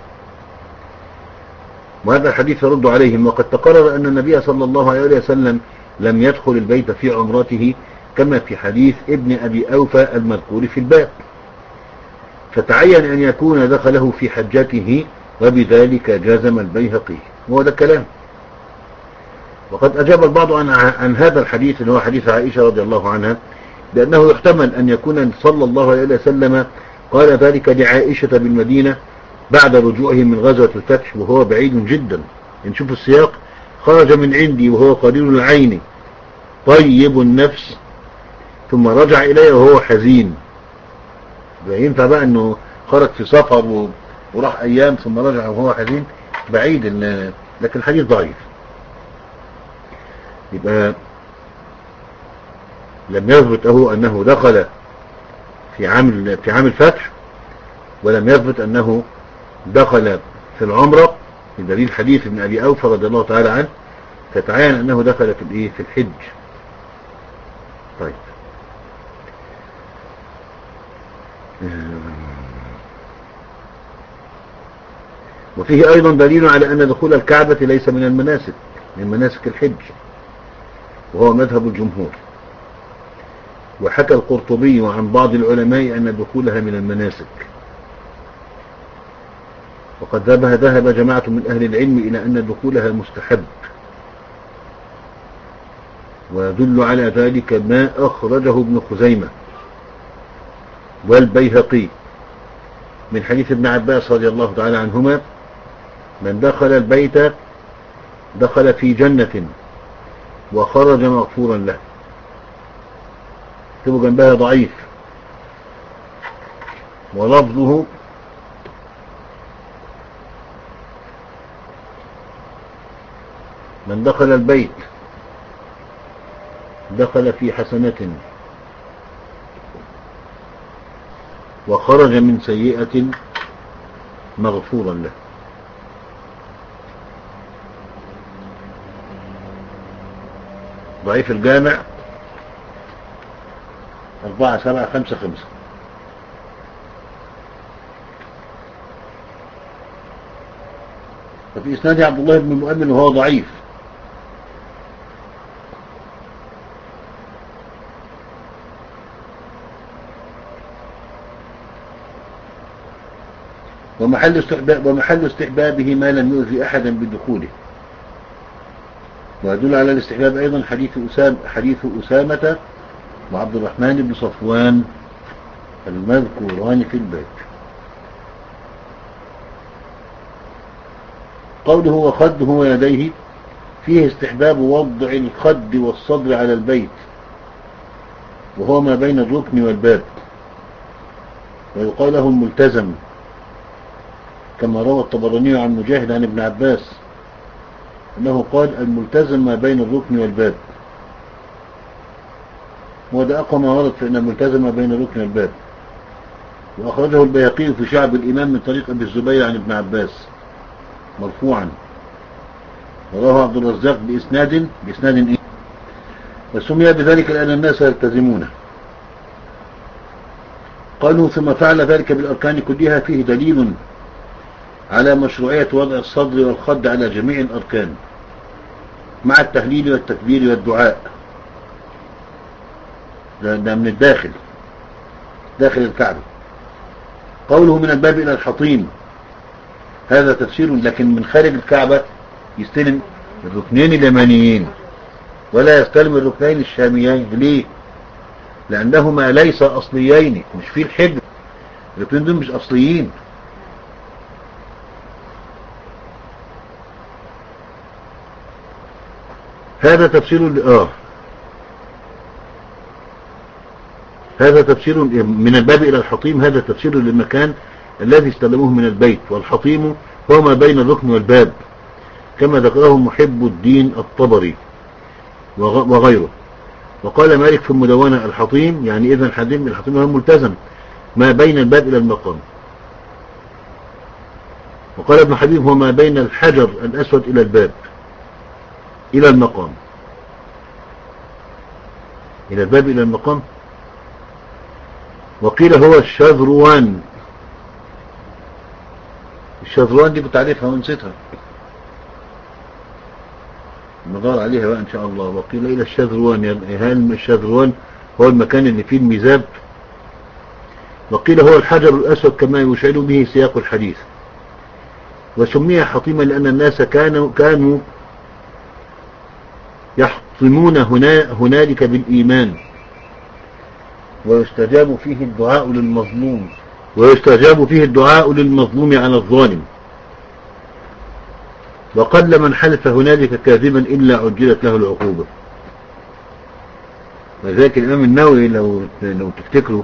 وهذا الحديث يرد عليهم. وقد تقرر أن النبي صلى الله عليه وسلم لم يدخل البيت في عمرته كما في حديث ابن أبي أوفى المذكور في الباب، فتعين أن يكون دخله في حجته، وبذلك جازم البيهقي. وهو ده الكلام. وقد أجاب البعض عن, عن هذا الحديث اللي هو حديث عائشة رضي الله عنها بأنه يحتمل أن يكون صلى الله عليه وسلم قال ذلك لعائشة بالمدينة بعد رجوعه من غزوة الفتح وهو بعيد جدا. نشوف السياق: خرج من عندي وهو قليل العين طيب النفس ثم رجع إليه وهو حزين. ينفع بقى أنه خرج في سفر وراح أيام ثم رجع وهو حزين؟ بعيد، لكن الحديث ضعيف. يبقى لم يثبت له أنه دخل في عام في عام الفتح، ولم يثبت أنه دخل في العمرة بدليل حديث ابن أبي أوفى رضي الله تعالى عنه، فتعين أنه دخل في الإيه في الحج. طيب، وفيه أيضا دليل على أن دخول الكعبة ليس من المناسك من مناسك الحج، وهو مذهب الجمهور. وحكى القرطبي عن بعض العلماء أن دخولها من المناسك، وقد ذهب جماعة من أهل العلم إلى أن دخولها مستحب. ويدل على ذلك ما أخرجه ابن خزيمة والبيهقي من حديث ابن عباس رضي الله تعالى عنهما: من دخل البيت دخل في جنة وخرج مغفورا له. اكتبوا جنبها ضعيف، ولفظه: من دخل البيت دخل في حسنة وخرج من سيئة مغفورا له. ضعيف الجامع أربعة سبعة خمسة خمسة. وفي إسناد عبد الله بن مؤمن وهو ضعيف. ومحل استحباب ومحل استحبابه ما لم يؤذي أحدا بدخوله. ويدل على الاستحباب أيضا حديث أسامة حديث أسامة وعبد الرحمن بن صفوان المذكوران في البيت. قوله وخده ويديه فيه استحباب وضع الخد والصدر على البيت، وهو ما بين الركن والباب، ويقال له الملتزم، كما روى الطبراني عن مجاهد عن ابن عباس أنه قال: الملتزم ما بين الركن والباب. وده أقوى ما ورد في أن الملتزم ما بين الركن والباب. وأخرجه البيهقي في شعب الإمام من طريق أبي الزبير عن ابن عباس مرفوعا، ورواه عبد الرزاق بإسناد بإسناد إيه؟ وسمي بذلك لأن الناس يلتزمونه. قالوا ثم فعل ذلك بالأركان كلها، فيه دليل على مشروعية وضع الصدر والخد على جميع الأركان مع التهليل والتكبير والدعاء، ده من الداخل. داخل الكعبة. قوله من الباب إلى الحطيم هذا تفسير، لكن من خارج الكعبة يستلم الركنين اليمانيين ولا يستلم الركنين الشاميين. ليه؟ لأنهما ليس أصليين، مش في الحجر، الركنين دول مش أصليين. هذا تفسير آه هذا تفسير من الباب إلى الحطيم، هذا تفسير للمكان الذي استلموه من البيت، والحطيم هو ما بين الركن والباب كما ذكره محب الدين الطبري وغيره. وقال مالك في المدونة الحطيم يعني إذن الحطيم الحطيم هو ملتزم ما بين الباب إلى المقام. وقال ابن حبيب هو ما بين الحجر الأسود إلى الباب إلى المقام إلى الباب إلى المقام. وقيل هو الشذروان. الشذروان دي كنت عارفها ونسيتها، ندور عليها بقى ان شاء الله. وقيل الى الشذروان يعني هل الشذروان هو المكان اللي فيه الميزاب. وقيل هو الحجر الاسود كما يشعر به سياق الحديث. وسمي حطيما لان الناس كانوا كانوا يحطمون هنا هنالك بالايمان، ويستجاب فيه الدعاء للمظلوم ويستجاب فيه الدعاء للمظلوم على الظالم. وقل من حلف هنالك كاذبا إلا عجلت له العقوبة. وذلك الإمام النووي لو لو تفتكروا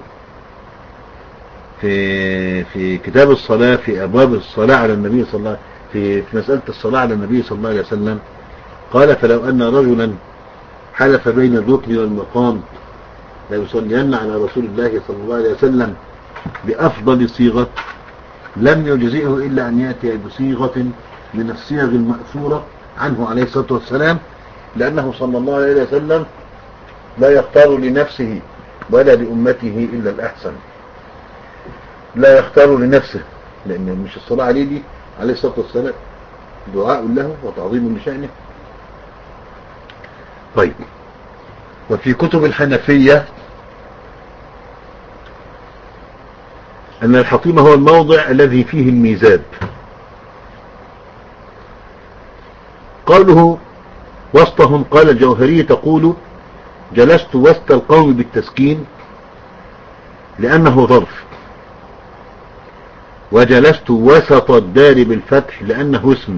في في كتاب الصلاة في أبواب الصلاة على النبي صلى الله عليه في في مسألة الصلاة على النبي صلى الله عليه وسلم قال فلو أن رجلا حلف بين الركن والمقام ليصلين على رسول الله صلى الله عليه وسلم بأفضل صيغة لم يجزئه إلا أن يأتي بصيغة من الصيغ المأثورة عنه عليه الصلاة والسلام، لأنه صلى الله عليه وسلم لا يختار لنفسه ولا لأمته إلا الأحسن. لا يختار لنفسه، لأن مش الصلاة عليه دي عليه الصلاة والسلام دعاء له وتعظيم لشأنه. طيب، وفي كتب الحنفية أن الحطيم هو الموضع الذي فيه الميزاب. قوله وسطهم قال الجوهري تقول جلست وسط القوم بالتسكين لأنه ظرف، وجلست وسط الدار بالفتح لأنه اسم.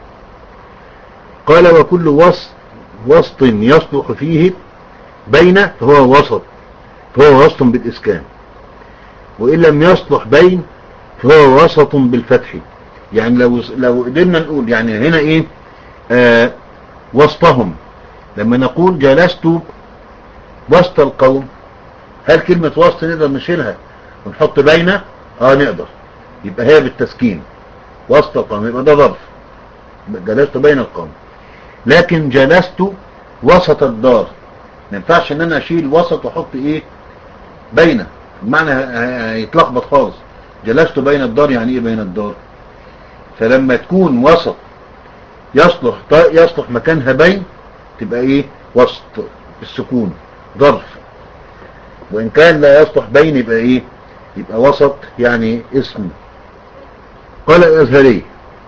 قال وكل وسط وسط يصلح فيه بين فهو وسط فهو وسط بالإسكان، وإن لم يصلح بين فهو وسط بالفتح. يعني لو لو قدرنا نقول يعني هنا ايه آه وسطهم، لما نقول جلست وسط القوم، هل كلمة وسط نقدر نشيلها ونحط بين؟ اه نقدر، يبقى هي بالتسكين وسط القوم، يبقى ده ظرف جلست بين القوم. لكن جلست وسط الدار ما ينفعش ان انا اشيل وسط واحط ايه بين، المعنى هيتلخبط خالص. جلست بين الدار يعني ايه بين الدار؟ فلما تكون وسط يصلح يصلح مكانها بين تبقى ايه وسط بالسكون ظرف، وان كان لا يصلح بين يبقى ايه يبقى وسط يعني اسم. قال الازهري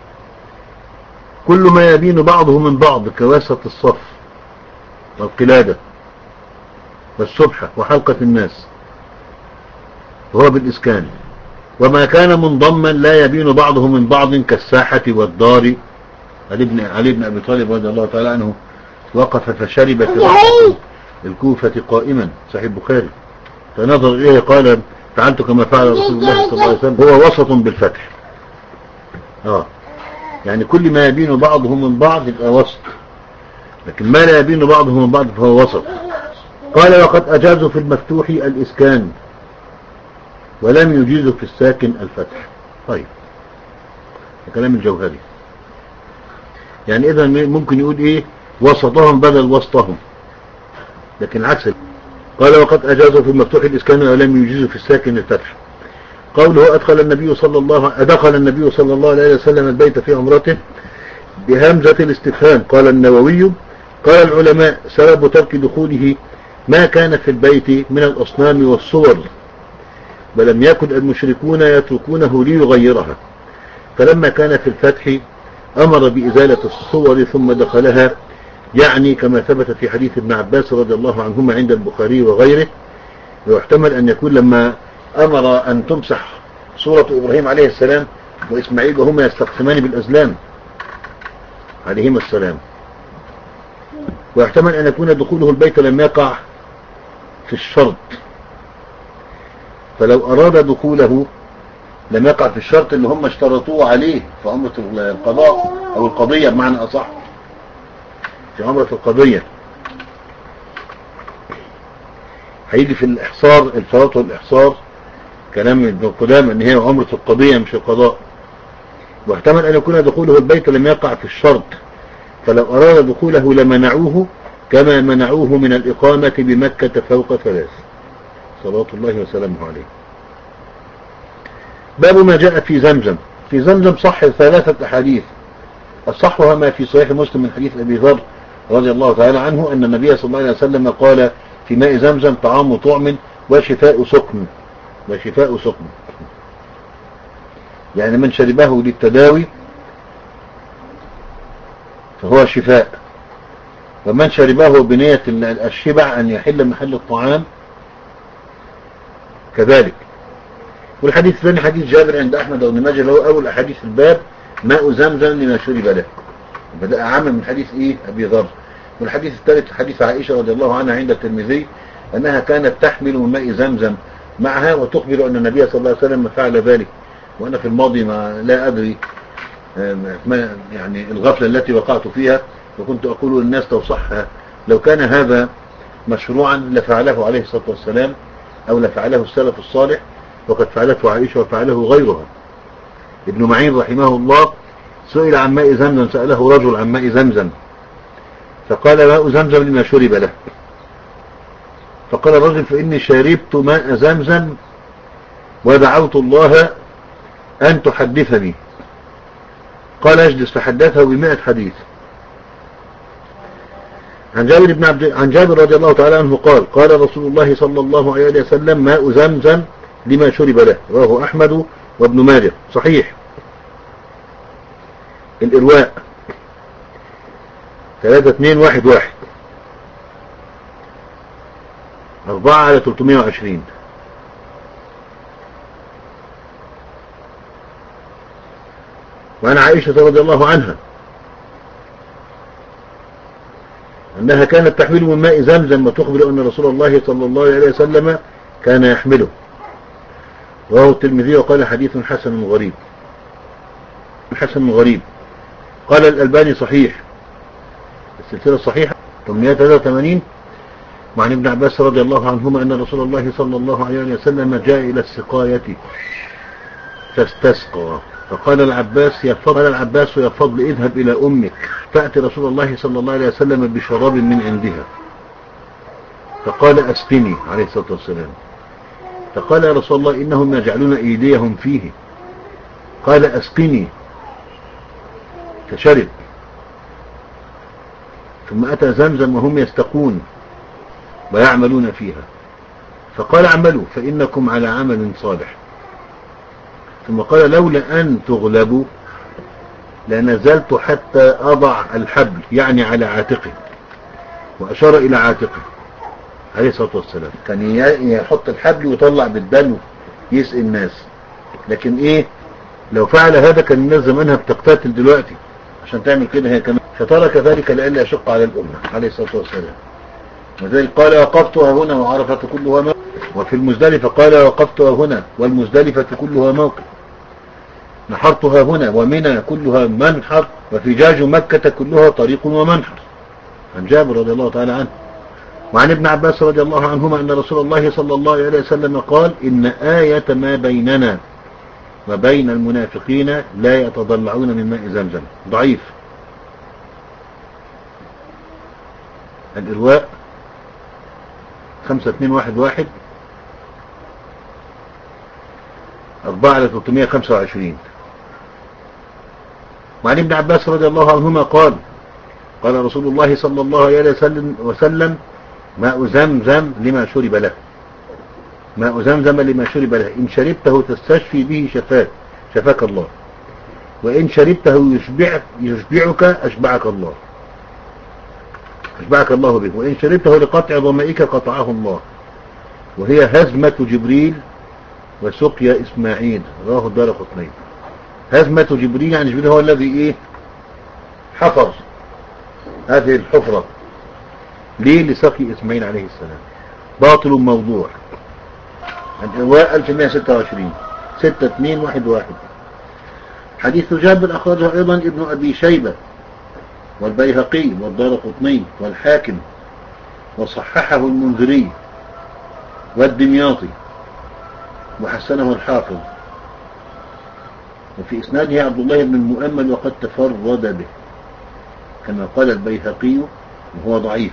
كل ما يبين بعضه من بعض كواسط الصف والقلادة والسبحة وحلقة الناس وهو بالإسكان، وما كان منضما لا يبين بعضه من بعض كالساحة والدار. علي بن علي بن أبي طالب رضي الله تعالى عنه وقف فشرب في الكوفة قائما، صحيح البخاري، فنظر إليه قال فعلت كما فعل رسول الله صلى الله عليه وسلم. هو وسط بالفتح، اه يعني كل ما يبين بعضه من بعض يبقى وسط، لكن ما لا يبين بعضه من بعض فهو وسط. قال وقد أجازوا في المفتوح الإسكان ولم يجيزوا في الساكن الفتح. طيب، كلام الجوهري. يعني إذا ممكن يقول إيه وسطهم بدل وسطهم، لكن عكس. قال وقد أجازوا في المفتوح الإسكان ولم يجيزوا في الساكن الفتح. قوله أدخل النبي صلى الله أدخل النبي صلى الله عليه وسلم البيت في عمرته بهمزة الاستفهام. قال النووي قال العلماء سبب ترك دخوله ما كان في البيت من الأصنام والصور ولم يكن المشركون يتركونه ليغيرها، فلما كان في الفتح أمر بإزالة الصور ثم دخلها، يعني كما ثبت في حديث ابن عباس رضي الله عنهما عند البخاري وغيره. ويحتمل أن يكون لما أمر أن تمسح صورة إبراهيم عليه السلام وإسماعيل وهما يستقسمان بالأزلام عليهما السلام. ويحتمل أن يكون دخوله البيت لم يقع في الشرط، فلو أراد دخوله لم يقع في الشرط اللي هم اشترطوه عليه في عمرة القضاء أو القضية بمعنى أصح، في عمرة القضية. هيجي في الإحصار الفوات والإحصار كلام ابن القدامى أن هي عمرة القضية مش القضاء. واحتمل أن يكون دخوله البيت لم يقع في الشرط، فلو أراد دخوله لمنعوه كما منعوه من الإقامة بمكة فوق ثلاث صلوات الله وسلامه عليه. باب ما جاء في زمزم. في زمزم صح ثلاثة أحاديث، الصحها ما في صحيح مسلم من حديث أبي ذر رضي الله تعالى عنه أن النبي صلى الله عليه وسلم قال في ماء زمزم طعام طعم وشفاء سقم، وشفاء سقم يعني من شربه للتداوي فهو شفاء، ومن شربه بنية الشبع أن يحل محل الطعام كذلك. والحديث الثاني حديث جابر عند أحمد وابن ماجه اللي هو أول أحاديث الباب ماء زمزم لما شرب له، بدأ عام من حديث إيه أبي ذر. والحديث الثالث حديث عائشة رضي الله عنها عند الترمذي أنها كانت تحمل من ماء زمزم معها وتخبر أن النبي صلى الله عليه وسلم فعل ذلك. وأنا في الماضي ما لا أدري ما يعني الغفلة التي وقعت فيها، وكنت أقول للناس لو صح لو كان هذا مشروعا لفعله عليه الصلاة والسلام أو لفعله السلف الصالح، وقد فعلته عائشة وفعله غيرها. ابن معين رحمه الله سئل عن ماء زمزم، سأله رجل عن ماء زمزم فقال ماء زمزم لما شرب له، فقال الرجل فإني شربت ماء زمزم ودعوت الله أن تحدثني، قال اجلس فحدثه بمئة حديث. عن جابر بن عبد عن جابر رضي الله تعالى عنه قال قال رسول الله صلى الله عليه وسلم ماء زمزم لما شرب له، رواه أحمد وابن ماجه صحيح. الإرواء ثلاثة اثنين واحد واحد أربعة على ثلاثمائة وعشرين. وعن عائشة رضي الله عنها أنها كانت تحمل من ماء زمزم وتخبر أن رسول الله صلى الله عليه وسلم كان يحمله، رواه الترمذي وقال حديث حسن غريب. حسن غريب قال الألباني صحيح السلسلة الصحيحة ثمانمائة وثلاثة وثمانين. وعن ابن عباس رضي الله عنهما أن رسول الله صلى الله عليه وسلم جاء إلى السقاية فاستسقى، فقال العباس يا فضل العباس يا فضل اذهب إلى أمك فأتي رسول الله صلى الله عليه وسلم بشراب من عندها، فقال أسقني عليه الصلاة والسلام، فقال يا رسول الله إنهم يجعلون أيديهم فيه، قال أسقني فشرب. ثم أتى زمزم وهم يستقون ويعملون فيها، فقال اعملوا فإنكم على عمل صالح. ثم قال لولا أن تغلبوا لنزلت حتى أضع الحبل يعني على عاتقه، وأشار إلى عاتقه عليه الصلاة والسلام. كان يحط الحبل ويطلع بالدلو يسقي الناس، لكن إيه لو فعل هذا كان الناس زمانها بتقتتل دلوقتي عشان تعمل كده هي كمان، فترك ذلك لئلا يشق على الأمة عليه الصلاة والسلام. وذلك قال وقفتها هنا وعرفت كلها موقف، وفي المزدلفة قال وقفتها هنا والمزدلفة كلها موقف، نحرتها هنا ومنى كلها منحر، وفجاج مكة كلها طريق ومنحر. عن جابر رضي الله تعالى عنه. وعن ابن عباس رضي الله عنهما أن رسول الله صلى الله عليه وسلم قال إن آية ما بيننا وبين المنافقين لا يتضلعون من ماء زمزم. ضعيف. الإرواء خمسة اثنين واحد واحد أربعة على ثلاثمائة وخمسة وعشرين. وعن ابن عباس رضي الله عنهما قال قال رسول الله صلى الله عليه وسلم, وسلم ماء زمزم لما شرب له. ماء زمزم لما شرب له، إن شربته تستشفي به شفاك شفاك الله، وإن شربته يشبعك, يشبعك أشبعك الله أشبعك الله به، وإن شربته لقطع ظمئك قطعه الله. وهي هزمة جبريل وسقيا إسماعيل، رواه الدارقطني. هزمة جبريل يعني جبريل هو الذي إيه حفر هذه الحفرة ليه؟ لسقي إسماعيل عليه السلام. باطل موضوع. الإرواء ألف ومئة وستة وعشرين ستة اثنين واحد واحد. حديث جابر أخرجه أيضا ابن أبي شيبة والبيهقي والدارقطني والحاكم، وصححه المنذري والدمياطي وحسنه الحافظ، وفي إسناده عبد الله بن المؤمل وقد تفرد به كما قال البيهقي وهو ضعيف.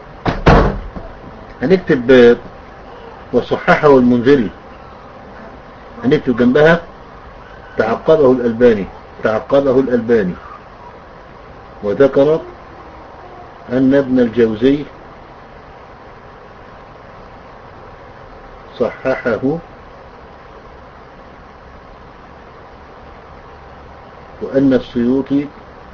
هنكتب وصححه المنذري، هنكتب جنبها تعقبه الألباني تعقبه الألباني وذكر أن ابن الجوزي صححه، وأن السيوطي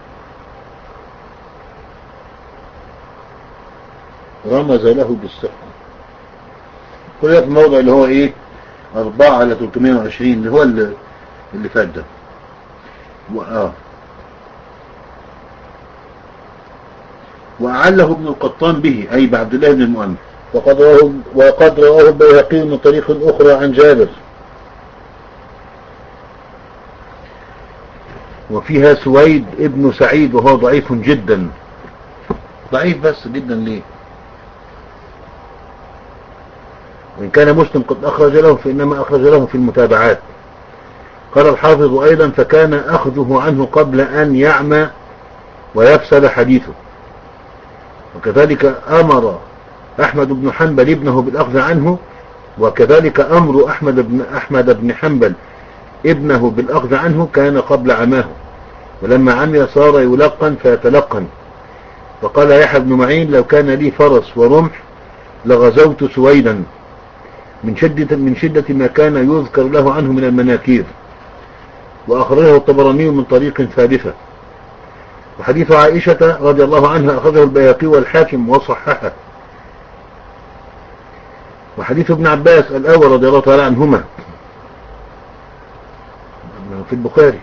رمز له بالصحة. كل ده في الموضع اللي هو ايه أربعة على ثلاثمائة وعشرين اللي هو اللي, اللي فات ده. وآه وأعله ابن القطان به أي بعبد الله بن المؤمن، وقد رواه وقد رواه البيهقي من طريق أخرى عن جابر، وفيها سويد ابن سعيد وهو ضعيف جدا، ضعيف بس جدا. ليه؟ وإن كان مسلم قد أخرج له فإنما أخرج له في المتابعات. قال الحافظ أيضا فكان أخذه عنه قبل أن يعمى ويفسد حديثه. وكذلك أمر أحمد بن حنبل ابنه بالأخذ عنه، وكذلك أمر أحمد بن, أحمد بن حنبل ابنه بالأخذ عنه كان قبل عماه، ولما عمي صار يلقن فيتلقن. فقال يحيى بن معين لو كان لي فرس ورمح لغزوت سويدا من شدة, من شدة ما كان يذكر له عنه من المناكير. وأخرجه الطبراني من طريق ثالثة. وحديث عائشة رضي الله عنها أخرجه البيهقي والحاكم وصححه. وحديث ابن عباس الأول رضي الله تعالى عنهما في البخاري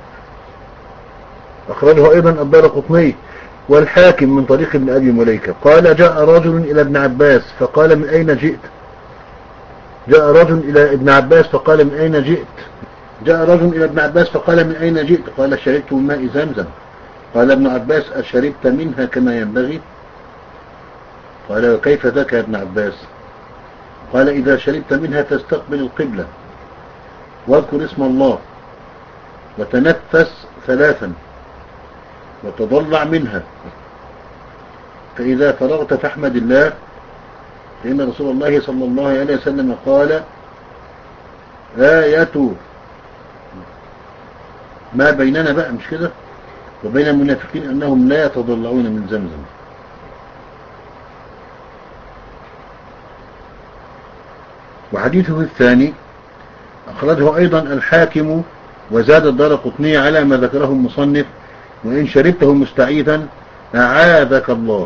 أخرجه أيضا الدارقطني والحاكم من طريق ابن أبي مليكة. قال جاء رجل إلى ابن عباس فقال من أين جئت جاء رجل إلى ابن عباس فقال من أين جئت جاء رجل إلى ابن عباس فقال من أين جئت قال شربت من ماء زمزم. قال ابن عباس أشربت منها كما ينبغي؟ قال وكيف ذاك يا ابن عباس؟ قال إذا شربت منها تستقبل القبلة واذكر اسم الله وتنفس ثلاثا وتضلع منها، فإذا فرغت فاحمد الله، فإن رسول الله صلى الله عليه وسلم قال آية ما بيننا بقى مش كده وبين المنافقين أنهم لا يتضلعون من زمزم. وحديثه الثاني أخرجه أيضا الحاكم وزاد الدارقطني على ما ذكره المصنف وإن شربته مستعيذا أعاذك الله.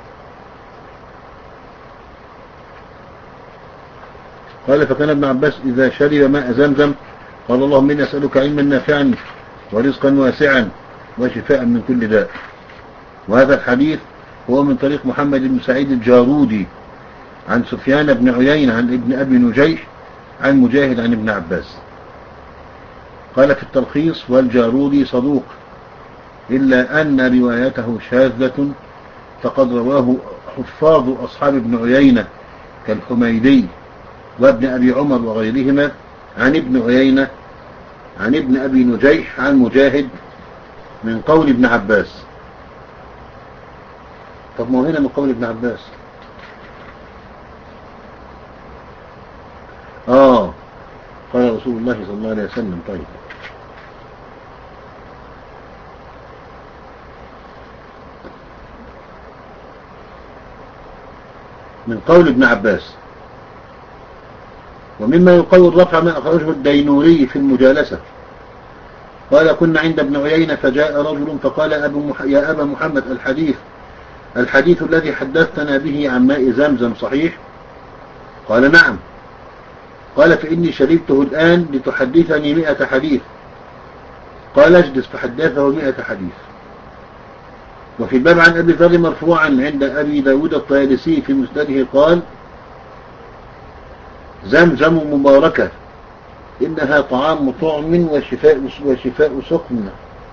قال فكان ابن عباس إذا شرب ماء زمزم قال اللهم إني أسألك علما نافعا ورزقا واسعا وشفاء من كل داء. وهذا الحديث هو من طريق محمد بن سعيد الجارودي عن سفيان بن عيينة عن ابن أبي نجيش عن مجاهد عن ابن عباس. قال في التلخيص والجارودي صدوق إلا أن روايته شاذة، فقد رواه حفاظ أصحاب ابن عيينة كالحميدي وابن أبي عمر وغيرهما عن ابن عيينة عن ابن أبي نجيح عن مجاهد من قول ابن عباس. طب ما هنا من قول ابن عباس آه قال رسول الله صلى الله عليه وسلم. طيب من قول ابن عباس ومما يقوي الرفع ما أخرجه الدينوري في المجالسة قال كنا عند ابن عيينة فجاء رجل فقال أبو مح... يا أبا محمد الحديث الحديث الذي حدثتنا به عن ماء زمزم صحيح؟ قال نعم. قال فإني شربته الآن لتحدثني مئة حديث. قال اجلس فحدثه مئة حديث. وفي الباب عن أبي ذر مرفوعا عند أبي داود الطيالسي في مسنده قال زمزم مباركة إنها طعام طعم وشفاء وشفاء سقم،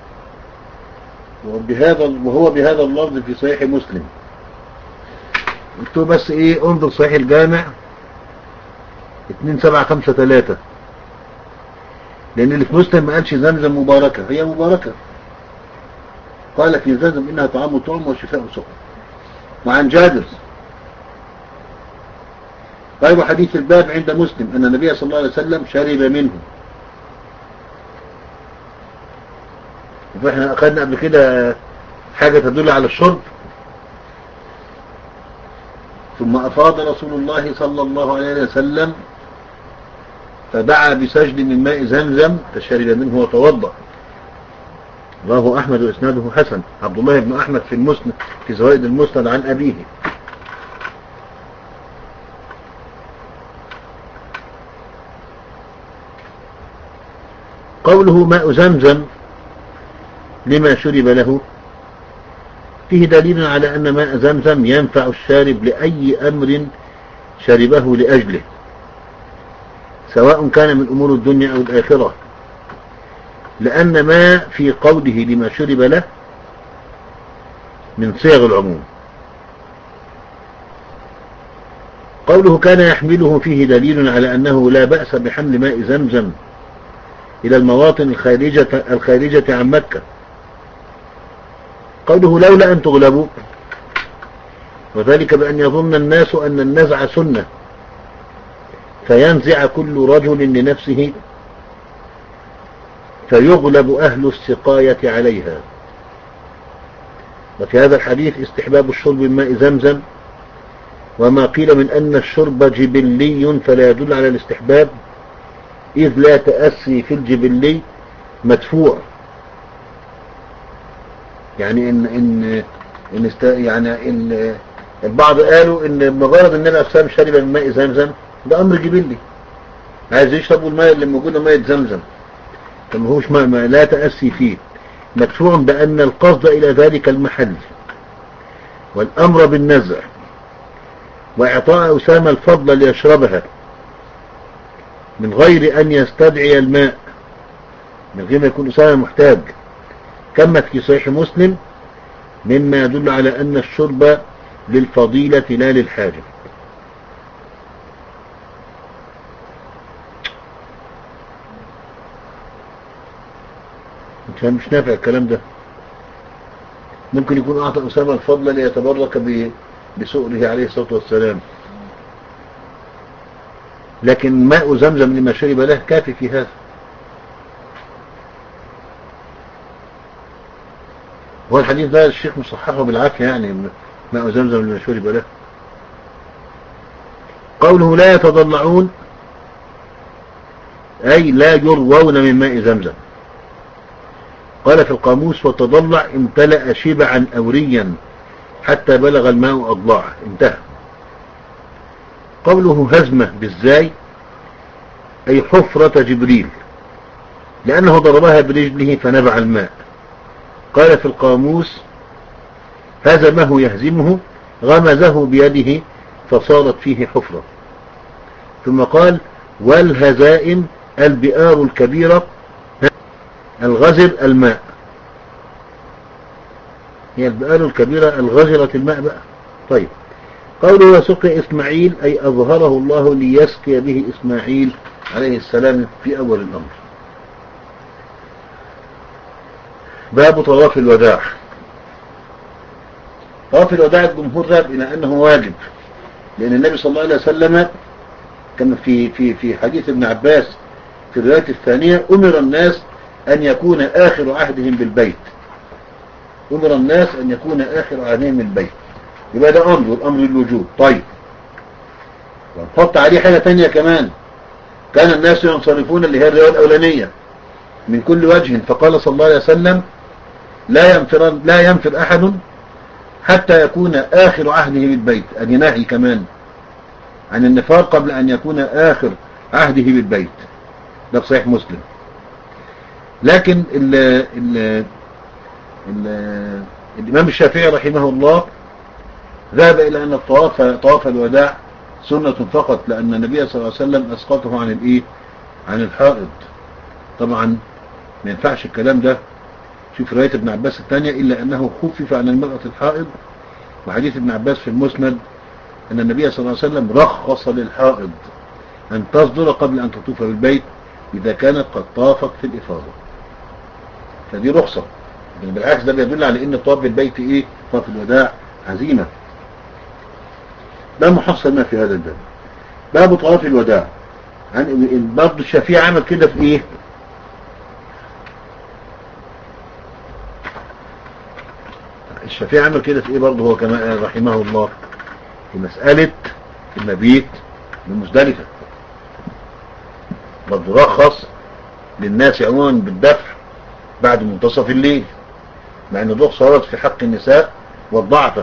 وبهذا وهو بهذا اللفظ في صحيح مسلم. قلت بس ايه انظر صحيح الجامع اتنين سبعة خمسة ثلاثة، لان اللي في مسلم ما قالش زمزم مباركة، هي مباركة. قال في زمزم انها طعام طعم وشفاء سقم. وعن جابر طيب حديث الباب عند مسلم أن النبي صلى الله عليه وسلم شرب منه. وإحنا أخذنا قبل كده حاجة تدل على الشرب. ثم أفاض رسول الله صلى الله عليه وسلم فدعا بسجل من ماء زمزم فشرب منه وتوضأ. رواه أحمد وإسناده حسن. عبد الله بن أحمد في المسند في زوائد المسند عن أبيه. قوله ماء زمزم لما شرب له فيه دليل على أن ماء زمزم ينفع الشارب لأي أمر شربه لأجله، سواء كان من أمور الدنيا أو الآخرة، لأن ما في قوله لما شرب له من صيغ العموم. قوله كان يحمله فيه دليل على أنه لا بأس بحمل ماء زمزم إلى المواطن الخارجة, الخارجة عن مكة. قوله لولا أن تغلبوا، وذلك بأن يظن الناس أن النزع سنة فينزع كل رجل لنفسه فيغلب أهل السقاية عليها. وفي هذا الحديث استحباب الشرب من ماء زمزم، وما قيل من أن الشرب جبلي فلا يدل على الاستحباب، إذ لا تأسي في الجبلي مدفوع. يعني إن إن إن است يعني إن البعض قالوا إن مجرد إن النبي صلى شرب من ماء زمزم ده أمر جبلي، عايز يشربوا الماء اللي موجودة ماء زمزم، فما هوش ماء ما لا تأسي فيه، مدفوع بأن القصد إلى ذلك المحل والأمر بالنزع وإعطاء أسامة الفضل ليشربها من غير أن يستدعي الماء، من غير ما يكون أسامة محتاج، كما في صحيح مسلم، مما يدل على أن الشرب للفضيلة لا للحاجة. مش نافع الكلام ده. ممكن يكون أعطى أسامة الفضل ليتبرك بسؤله عليه الصلاة والسلام، لكن ماء زمزم لما شرب له كافي في هذا. هو الحديث ده الشيخ مصححه بالعافية، يعني ماء زمزم لما شرب له. قوله لا يتضلعون أي لا يروون من ماء زمزم. قال في القاموس وتضلع امتلأ شبعا أوريا حتى بلغ الماء أضلاعه، انتهى. قوله هزمة بالزاي أي حفرة جبريل، لأنه ضربها برجله فنبع الماء. قال في القاموس هزمه يهزمه غمزه بيده فصارت فيه حفرة. ثم قال والهزائم البئار الكبيرة الغزر الماء، هي البئار الكبيرة الغزرة الماء بقى. طيب قوله وسقي إسماعيل أي أظهره الله ليسقي به إسماعيل عليه السلام في أول الأمر. باب طواف الوداع. طواف الوداع الجمهور ذهب إلى أنه واجب، لأن النبي صلى الله عليه وسلم كما في في في حديث ابن عباس في الرواية الثانية أمر الناس أن يكون آخر عهدهم بالبيت، أمر الناس أن يكون آخر عهدهم بالبيت، يبقى ده أمر، والأمر الوجوب. طيب ونحط عليه حاجة تانية كمان، كان الناس ينصرفون، اللي هي الرواية الأولانية، من كل وجه، فقال صلى الله عليه وسلم لا ينفر, لا ينفر أحد حتى يكون آخر عهده بالبيت. أن ينهي كمان عن النفار قبل أن يكون آخر عهده بالبيت، ده في صحيح مسلم. لكن ال ال ال الإمام الشافعي رحمه الله ذهب إلى أن الطواف طواف الوداع سنة فقط، لأن النبي صلى الله عليه وسلم أسقطه عن الإيه عن الحائض. طبعا ما ينفعش الكلام ده. شوف رواية ابن عباس الثانية، إلا أنه خفف عن المرأة الحائض، وحديث ابن عباس في المسند أن النبي صلى الله عليه وسلم رخص للحائض أن تصدر قبل أن تطوف بالبيت إذا كانت قد طافت في الإفاضة. فدي رخصة، بالعكس ده بيدل على أن الطواف بالبيت إيه طواف الوداع عزيمة. ده محصل ما في هذا الباب. باب طواف الوداع. عن برضه الشافعي عمل كده في إيه؟ الشافعي عمل كده في إيه برضه هو كمان رحمه الله؟ في مسألة المبيت بمزدلفة، برضه رخص للناس عموما بالدفع بعد منتصف الليل، مع ان الرخصة وردت في حق النساء والضعفة.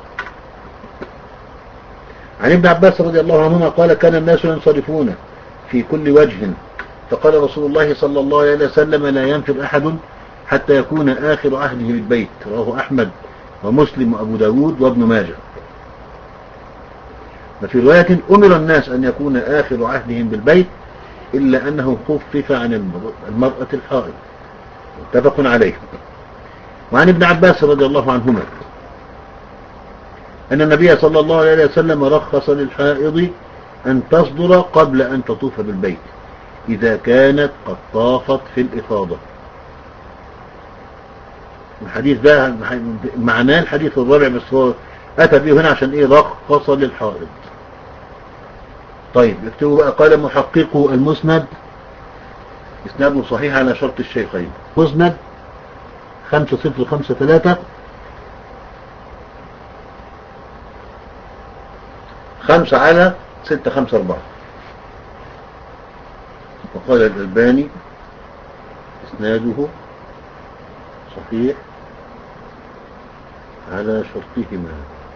عن ابن عباس رضي الله عنهما قال كان الناس ينصرفون في كل وجه، فقال رسول الله صلى الله عليه وسلم لا ينفر أحد حتى يكون آخر عهده بالبيت. رواه أحمد ومسلم وأبو داود وابن ماجه. وفي رواية أمر الناس أن يكون آخر عهدهم بالبيت إلا أنه خفف عن المرأة الحائض، متفق عليه. وعن ابن عباس رضي الله عنهما أن النبي صلى الله عليه وسلم رخص للحائض أن تصدر قبل أن تطوف بالبيت إذا كانت قد طافت في الإفاضة. الحديث ده معناه الحديث الرابع، بس هو أتى به هنا عشان إيه رخص للحائض. طيب اكتبوا بقى، قال محققه المسند اسناده صحيح على شرط الشيخين. مسند خمسة صفر خمسة ثلاثة خمسة على ستة خمسة أربعة. وقال الألباني اسناده صحيح على شرطهما.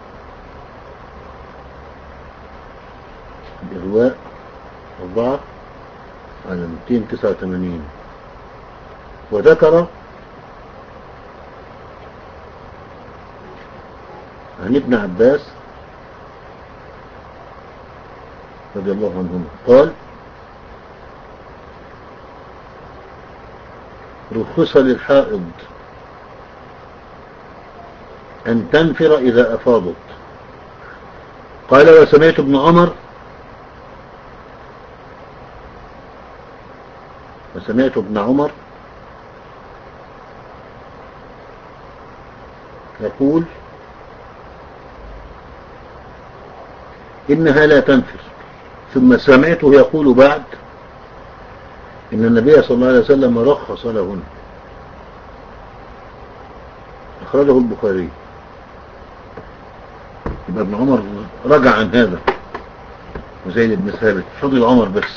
الإغواء أربعة على مئتين وتسعة وثمانين. وذكر عن ابن عباس رضي الله عنهما قال رخص للحائض أن تنفر إذا أفاضت. قال وسمعت ابن عمر وسمعت ابن عمر يقول إنها لا تنفر، ثم سمعته يقول بعد إن النبي صلى الله عليه وسلم رخص لهن. أخرجه البخاري. يبقى ابن عمر رجع عن هذا، وزيد بن ثابت فضل عمر بس.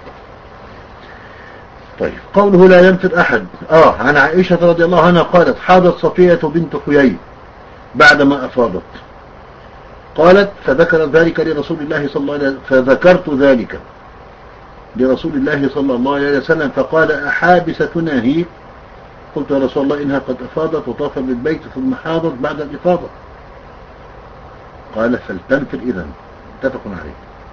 طيب قوله لا ينفر أحد. آه عن عائشة رضي الله عنها قالت حاضت صفية بنت حيي بعدما أفاضت، قالت فذكر ذلك لرسول الله صلى الله عليه وسلم فذكرت ذلك لرسول الله صلى الله عليه وسلم فقال أحابستنا هي؟ قلت يا رسول الله إنها قد أفاضت وطاف بالبيت ثم حاضت بعد الإفاضة. قال فلتنفر إذن. اتفق عليه.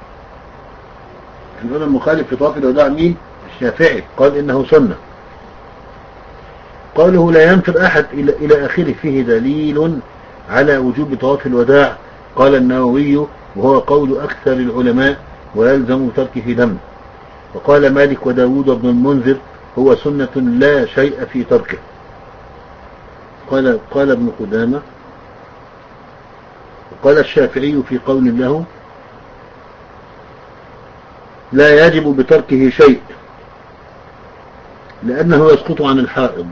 نقول المخالف في طواف الوداع مين؟ الشافعي، قال إنه سنة. قوله لا ينفر أحد إلى, إلى آخره فيه دليل على وجوب طواف الوداع. قال النووي وهو قول أكثر العلماء ويلزم تركه دم. وقال مالك وداود بن المنذر هو سنة لا شيء في تركه. قال, قال ابن قدامة وقال الشافعي في قول له لا يجب بتركه شيء لأنه يسقط عن الحائض،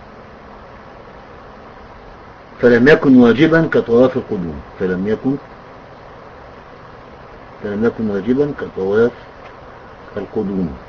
فلم يكن واجبا كطواف القدوم فلم يكن فلم يكن واجبا كطواف القدوم.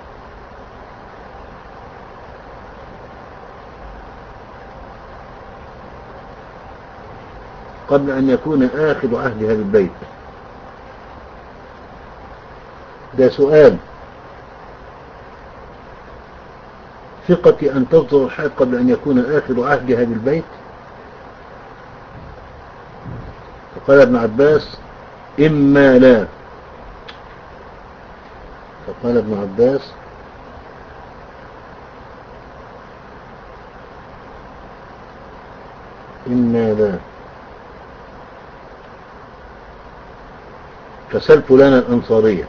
قبل أن يكون آخر عهدها بالبيت؟ ده سؤال. ثقتي أن تصدر الحائض قبل أن يكون آخر عهدها بالبيت؟ فقال ابن عباس إما لا. فقال ابن عباس إما لا. فسل فلان الأنصارية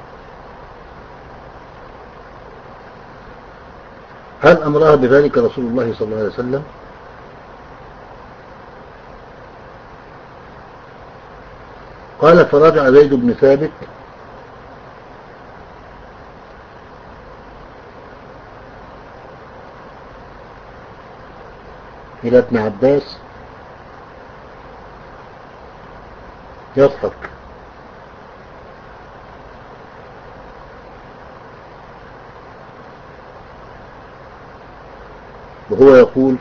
هل أمرها بذلك رسول الله صلى الله عليه وسلم؟ قال فرجع زيد بن ثابت إلى ابن عباس يضحك وهو يقول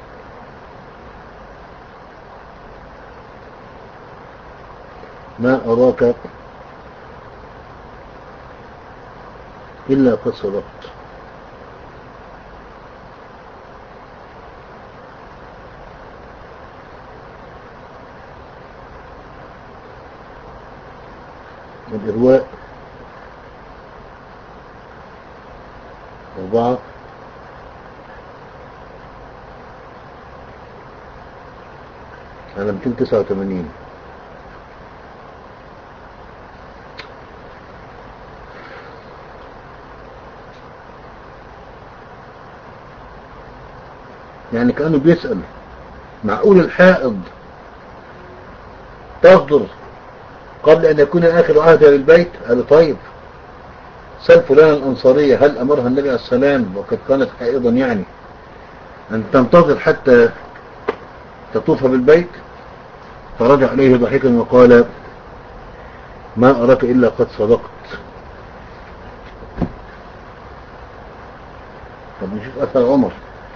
ما أراك إلا قد صدقت. الإرواء أربعة على مئتين وتسعة وثمانين. يعني كأنه بيسأل معقول الحائض تصدر قبل أن يكون آخر عهدها بالبيت؟ قال طيب سأل فلان الأنصارية هل أمرها النبي عليه السلام وقد كانت حائضا يعني أن تنتظر حتى تطوف بالبيت؟ فرجع إليه ضحكا وقال ما أراك إلا قد صدقت. طب نشوف أثر عمر.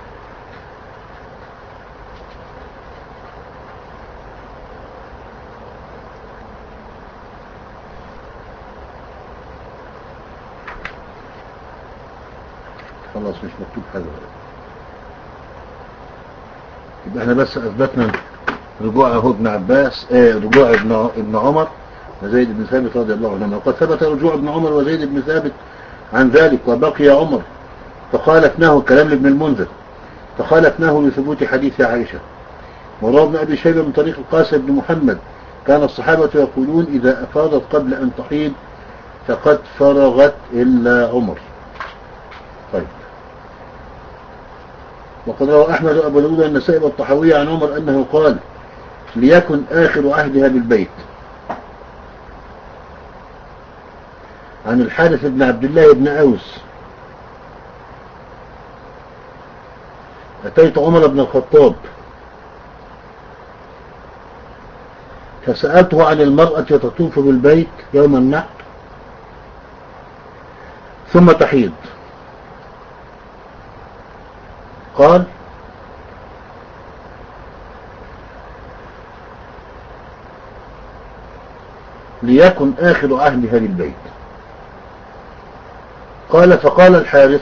خلاص مش مكتوب حاجة. يبقى احنا بس أثبتنا رجوعه ابن عباس اه رجوع ابن ابن عمر وزيد بن ثابت رضي الله عنهما. وقد ثبت رجوع ابن عمر وزيد بن ثابت عن ذلك وبقي عمر فخالفناه كلام لابن المنذر فخالفناه لثبوت حديث عائشة. وروى ابن أبي شيبة من طريق القاسم بن محمد كان الصحابة يقولون إذا أفاضت قبل أن تحيض فقد فرغت إلا عمر. طيب. وقد روى أحمد وأبو داود النسائي والطحاوي عن عمر أنه قال ليكن آخر عهدها بالبيت. عن الحارث بن عبد الله بن أوس أتيت عمر بن الخطاب فسألته عن المرأة تطوف بالبيت يوم النحر ثم تحيض. قال ليكن آخر عهدها بالبيت. قال فقال الحارث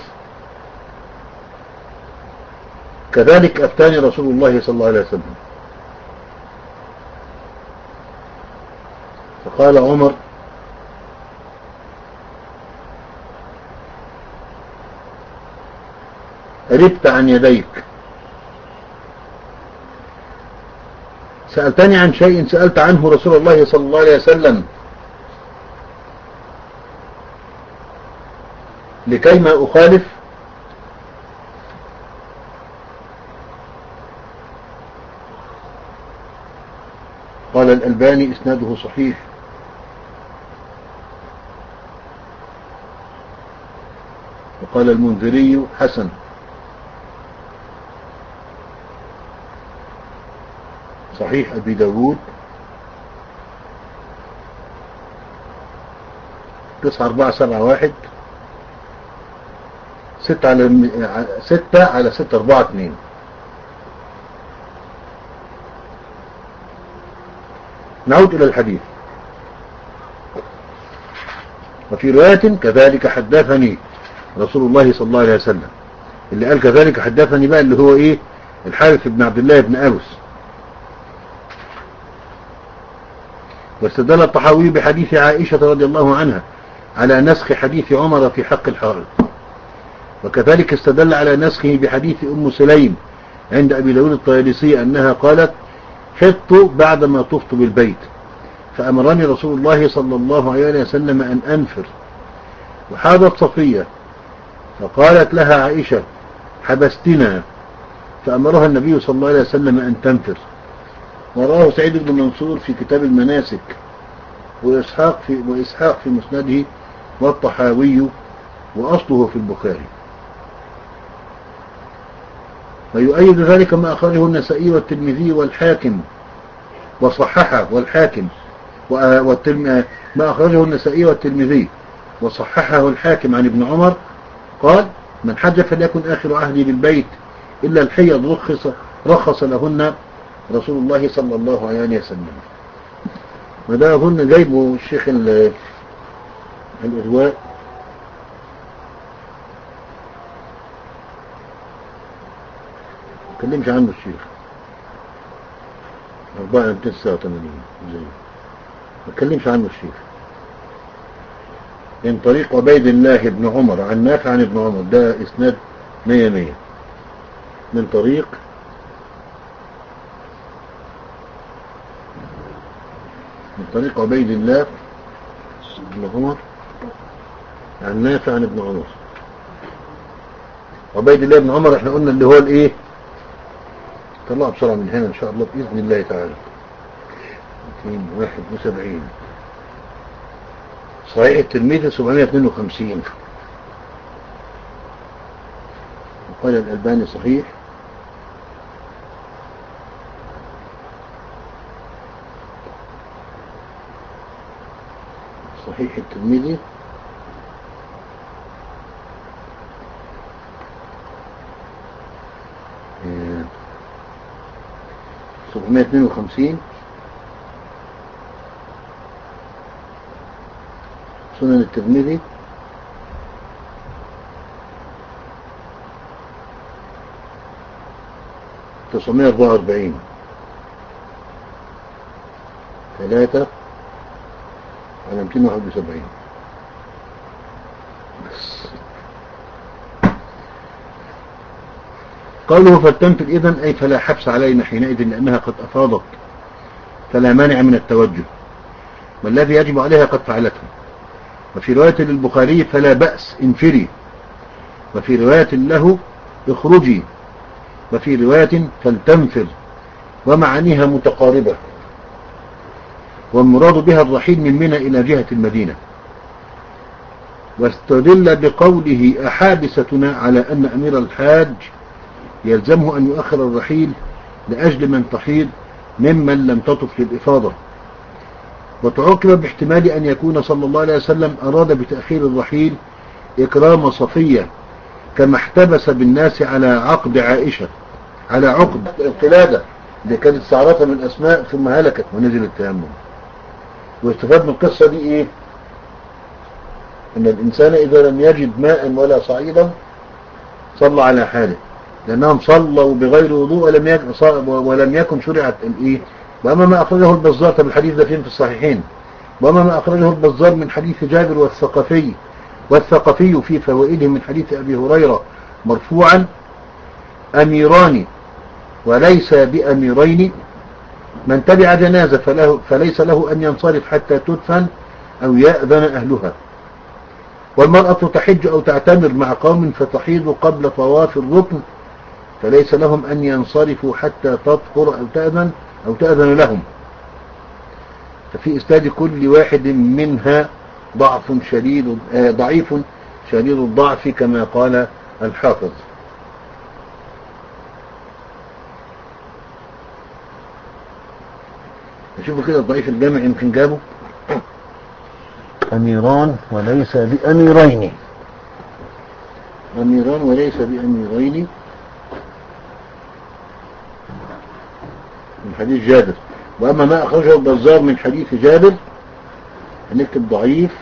كذلك أفتاني رسول الله صلى الله عليه وسلم. فقال عمر ربت عن يديك سألتني عن شيء سألت عنه رسول الله صلى الله عليه وسلم لكي ما أخالف. قال الألباني إسناده صحيح. وقال المنذري حسن. صحيح أبي داود تسعة أربعة سبعة واحد ستة على ستة على ستة أربعة اثنين. نعود إلى الحديث. وفي رواية كذلك حدثني رسول الله صلى الله عليه وسلم. اللي قال كذلك حدثني بقى اللي هو ايه؟ الحارث بن عبد الله بن أوس. واستدل الطحاوي بحديث عائشة رضي الله عنها على نسخ حديث عمر في حق الحائض، وكذلك استدل على نسخه بحديث أم سليم عند أبي داود الطيالسي أنها قالت حطت بعدما طفت بالبيت فأمرني رسول الله صلى الله عليه وسلم أن أنفر، وحاضت صفية فقالت لها عائشة حبستنا، فأمرها النبي صلى الله عليه وسلم أن تنفر. وراه سعيد بن منصور في كتاب المناسك، وإسحاق في, وإسحاق في مسنده، والطحاوي وأصله في البخاري. ويؤيد ذلك ما أخرجه النسائي والترمذي والحاكم وصححه والحاكم والترم... ما أخرجه النسائي والترمذي وصححه الحاكم عن ابن عمر قال من حج فليكن آخر عهدي بالبيت إلا الحيض رخص, رخص لهن رسول الله صلى الله عليه وسلم. وده أظن جايبه الشيخ الإرواء ما كلمش عنه الشيخ أربعة تسعة وثمانين زي ما كلمش عنه الشيخ من طريق عبيد الله بن عمر عن نافع عن ابن عمر، ده إسناد مية مية. من طريق من طريق عبيد الله بن عمر عن نافع عن ابن عمر. عبيد الله بن عمر احنا قلنا اللي هو الايه؟ طلع بسرعة من هنا ان شاء الله بإذن الله تعالى. مئتين وواحد وسبعين صحيح الترمذي سبعمائة واثنين وخمسين، وقال الألباني صحيح. صحيح الترمذي سبعمائة واثنين وخمسين، سنن الترمذي تسعمائة وأربعة وأربعين، ثلاثة على مئتين وواحد وسبعين. قوله فلتنفر إذن أي فلا حبس علينا حينئذ لأنها قد أفاضت فلا مانع من التوجه، والذي يجب عليها قد فعلته. وفي رواية للبخاري فلا بأس انفري، وفي رواية له اخرجي، وفي رواية فلتنفر، ومعانيها متقاربة، والمراد بها الرحيل من منى إلى جهة المدينة. واستدل بقوله أحابستنا على أن أمير الحاج يلزمه أن يؤخر الرحيل لأجل من تحيض ممن لم تطف للإفاضة. وتعقب باحتمال أن يكون صلى الله عليه وسلم أراد بتأخير الرحيل إكرام صفية كما احتبس بالناس على عقد عائشة، على عقد القلادة اللي كانت سعرتها من أسماء ثم هلكت ونزل التيمم. واستفاد من القصة دي إيه؟ أن الإنسان إذا لم يجد ماء ولا صعيدا صلى على حاله، لأنهم صلوا بغير وضوء ولم يكن, ولم يكن شرعت الإيه. وأما ما أخرجه البزار، طب الحديث ده فين في الصحيحين؟ وأما ما أخرجه البزار من حديث جابر والثقفي والثقفي في فوائده من حديث أبي هريرة مرفوعا أميران وليس بأميرين، من تبع جنازة فله فليس له أن ينصرف حتى تدفن أو يأذن أهلها. والمرأة تحج أو تعتمر مع قوم فتحيض قبل طواف الركن فليس لهم أن ينصرفوا حتى تطهر أو تأذن أو تأذن لهم. ففي إسناد كل واحد منها ضعف شديد ضعيف شديد الضعف كما قال الحافظ. نشوفوا كده الضعيف الجامع يمكن جابه أميران وليس بأميرين، أميران وليس بأميرين من حديث جابر وأما ما أخرجه البزار من حديث جابر هنكتب ضعيف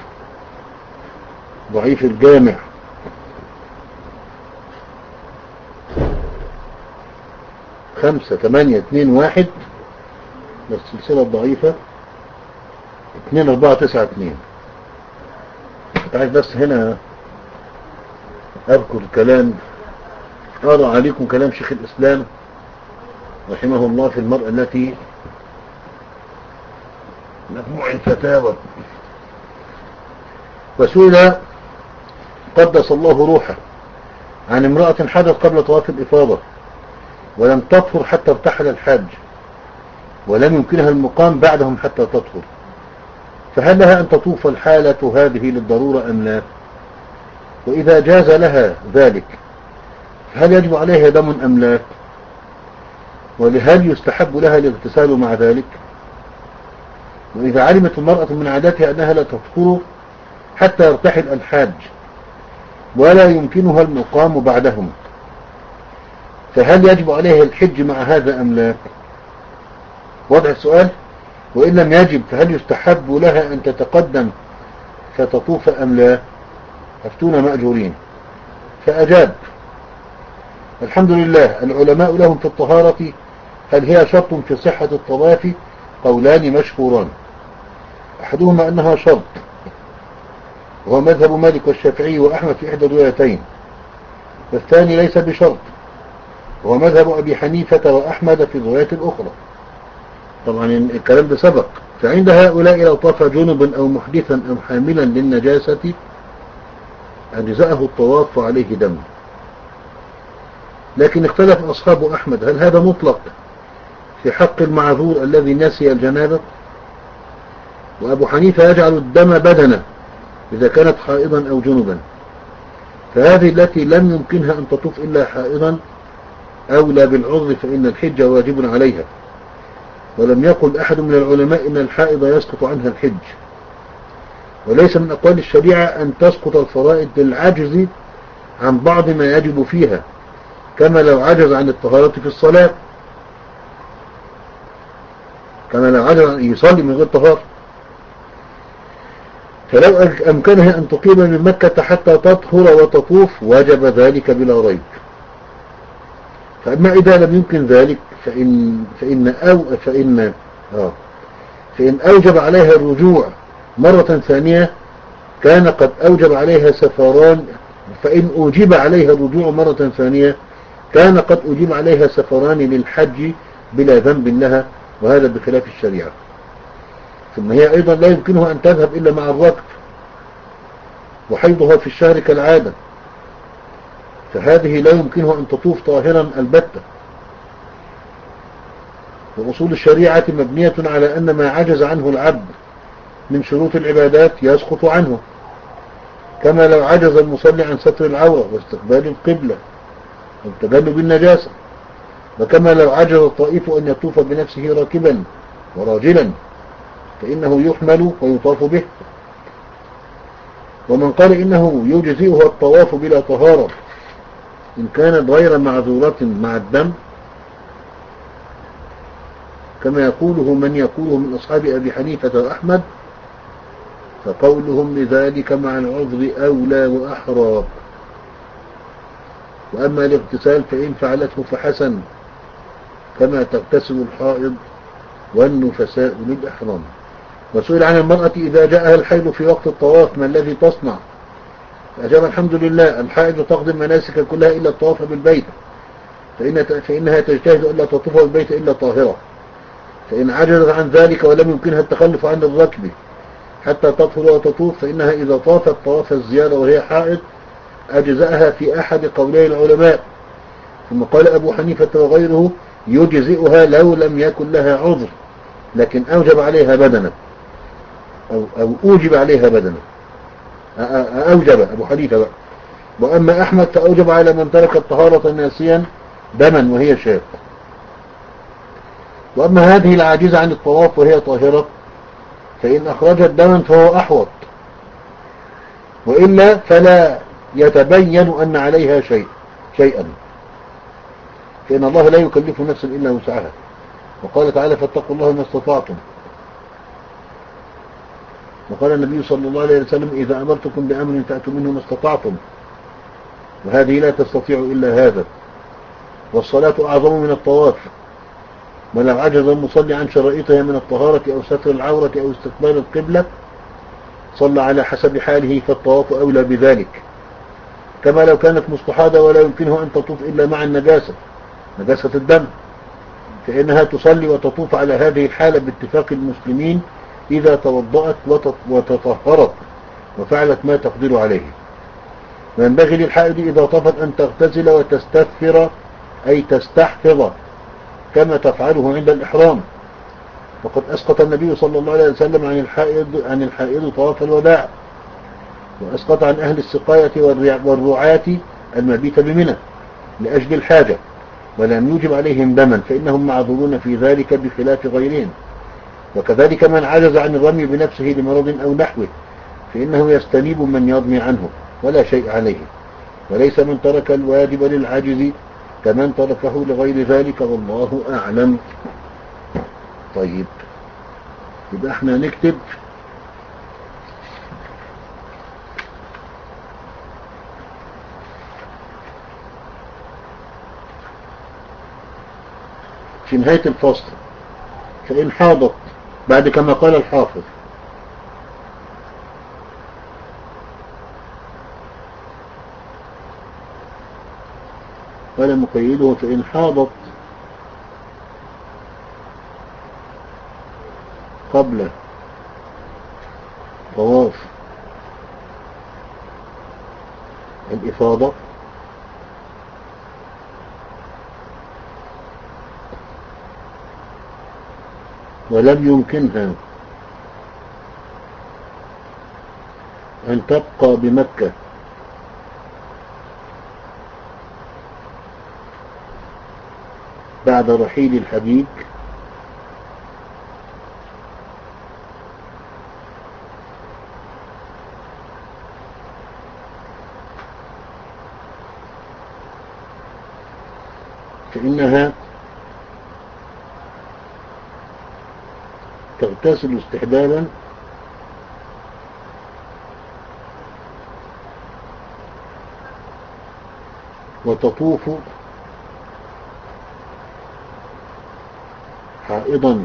ضعيف الجامع خمسة ثمانية اتنين واحد السلسلة الضعيفة اتنين اربعة تسعة اتنين. عايز بس هنا اذكر كلام اقرأ عليكم كلام شيخ الاسلام رحمه الله في المرأة التي مجموع الفتاوى. وسئل قدس الله روحه عن امرأة حدث قبل طواف الإفاضة ولم تطهر حتى ارتحل الحاج ولم يمكنها المقام بعدهم حتى تطهر، فهل لها أن تطوف الحالة هذه للضرورة أم لا؟ وإذا جاز لها ذلك هل يجب عليها دم أم لا؟ وهل يستحب لها الاغتسال مع ذلك؟ وإذا علمت المرأة من عادتها أنها لا تطهر حتى يرتحل الحاج ولا يمكنها المقام بعدهم، فهل يجب عليها الحج مع هذا أم لا؟ وضع السؤال. وإن لم يجب فهل يستحب لها أن تتقدم فتطوف أم لا؟ أفتون مأجورين. فأجاب: الحمد لله، العلماء لهم في الطهارة هل هي شرط في صحة الطواف قولان مشهوران، أحدهما أنها شرط وهو مذهب مالك والشافعي وأحمد في إحدى الروايتين، والثاني ليس بشرط وهو مذهب أبي حنيفة وأحمد في الرواية الأخرى. طبعا الكلام ده سبق. فعند هؤلاء لو طاف جنبا أو محدثا أو حاملا للنجاسة أجزأه الطواف وعليه دم. لكن اختلف أصحاب أحمد هل هذا مطلق في حق المعذور الذي نسي الجنابة؟ وأبو حنيفة يجعل الدم بدنا إذا كانت حائضا أو جنبا، فهذه التي لم يمكنها أن تطوف إلا حائضا أولى بالعذر فإن الحج واجب عليها. ولم يقل أحد من العلماء إن الحائض يسقط عنها الحج، وليس من أقوال الشريعة أن تسقط الفرائض بالعجز عن بعض ما يجب فيها، كما لو عجز عن الطهارة في الصلاة، كما لو عجز عن يصلي من غير طهارة. فلو أمكنها أن تقيم من مكة حتى تطهر وتطوف وجب ذلك بلا ريب. فأما إذا لم يمكن ذلك فإن, فإن, أو فإن, آه فإن أوجب عليها الرجوع مرة ثانية كان قد أوجب عليها سفران فإن أوجب عليها الرجوع مرة ثانية كان قد أوجب عليها سفران للحج بلا ذنب لها، وهذا بخلاف الشريعة. ثم هي أيضا لا يمكنها أن تذهب إلا مع الركب، وحيضها في الشهر كالعادة، فهذه لا يمكنها أن تطوف طاهرا البتة. وأصول الشريعة مبنية على أن ما عجز عنه العبد من شروط العبادات يسقط عنه، كما لو عجز المصلي عن ستر العورة واستقبال القبلة أو تجنب النجاسة، وكما لو عجز الطائف أن يطوف بنفسه راكبا وراجلا فإنه يحمل ويطاف به. ومن قال إنه يجزئها الطواف بلا طهارة إن كانت غير معذورة مع الدم كما يقوله من يقوله من أصحاب أبي حنيفة وأحمد، فقولهم لذلك مع العذر أولى وأحرى. وأما الاغتسال فإن فعلته فحسن كما تغتسل الحائض والنفساء للإحرام. وسئل عن المرأة إذا جاءها الحيض في وقت الطواف ما الذي تصنع؟ فأجاب: الحمد لله، الحائض تقضي المناسك كلها إلا الطواف بالبيت، فإن فإنها تجتهد ألا تطوف بالبيت إلا طاهرة، فإن عجزت عن ذلك ولم يمكنها التخلف عن الركب حتى تطهر وتطوف فإنها إذا طافت طواف الزيارة وهي حائض أجزأها في أحد قولي العلماء. ثم قال أبو حنيفة وغيره: يجزئها لو لم يكن لها عذر، لكن أوجب عليها بدنا أو, أو أوجب عليها بدنا أوجب أبو حنيفة بقى. وأما أحمد فأوجب على من ترك الطهارة ناسيا دما وهي شاق. وأما هذه العاجزة عن الطواف وهي طاهرة فإن أخرجت دما فهو أحوط، وإلا فلا يتبين أن عليها شيء شيئا، فإن الله لا يكلف نفسا إلا وسعها. وقال تعالى فاتقوا الله ما استطعتم. وقال النبي صلى الله عليه وسلم إذا أمرتكم بأمر فأتوا منه ما استطعتم، وهذه لا تستطيع إلا هذا. والصلاة أعظم من الطواف، ولو عجز المصلي عن شرائطها من الطهارة أو ستر العورة أو استقبال القبلة صلى على حسب حاله، فالطواف أولى بذلك. كما لو كانت مستحاضة ولا يمكنه أن تطوف إلا مع النجاسة، نجاسة الدم، فإنها تصلي وتطوف على هذه الحالة باتفاق المسلمين إذا توضأت وتطهرت وفعلت ما تقدر عليه. وينبغي للحائض إذا طفت أن تغتسل وتستغفر أي تستحفظ كما تفعله عند الإحرام. وقد أسقط النبي صلى الله عليه وسلم عن الحائض عن الحائض طواف الوداع، وأسقط عن أهل السقاية والرعاة المبيت بمنى لأجل الحاجة، ولم يوجب عليهم دما، فإنهم معذورون في ذلك بخلاف غيرهم. وكذلك من عجز عن الرمي بنفسه لمرض أو نحوه فإنه يستنيب من يرمي عنه ولا شيء عليه، وليس من ترك الواجب للعاجز كمن تركه لغير ذلك، والله أعلم. طيب، يبقى احنا نكتب في نهاية الفصل فإن حاضت بعد كما قال الحافظ قال مقيده فإن حاضت قبل طواف الإفاضة ولم يمكنها أن تبقى بمكة بعد رحيل الحبيب فإنها تغتسل استحبابا وتطوف حائضا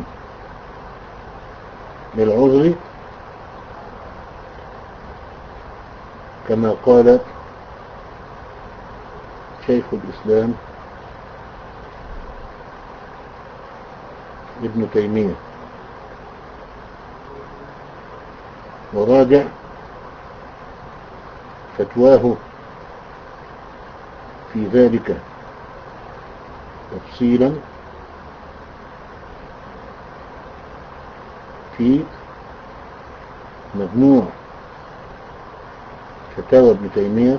للعذر كما قال شيخ الإسلام ابن تيمية. وراجع فتواه في ذلك تفصيلا في مجموع فتاوى ابن تيمية،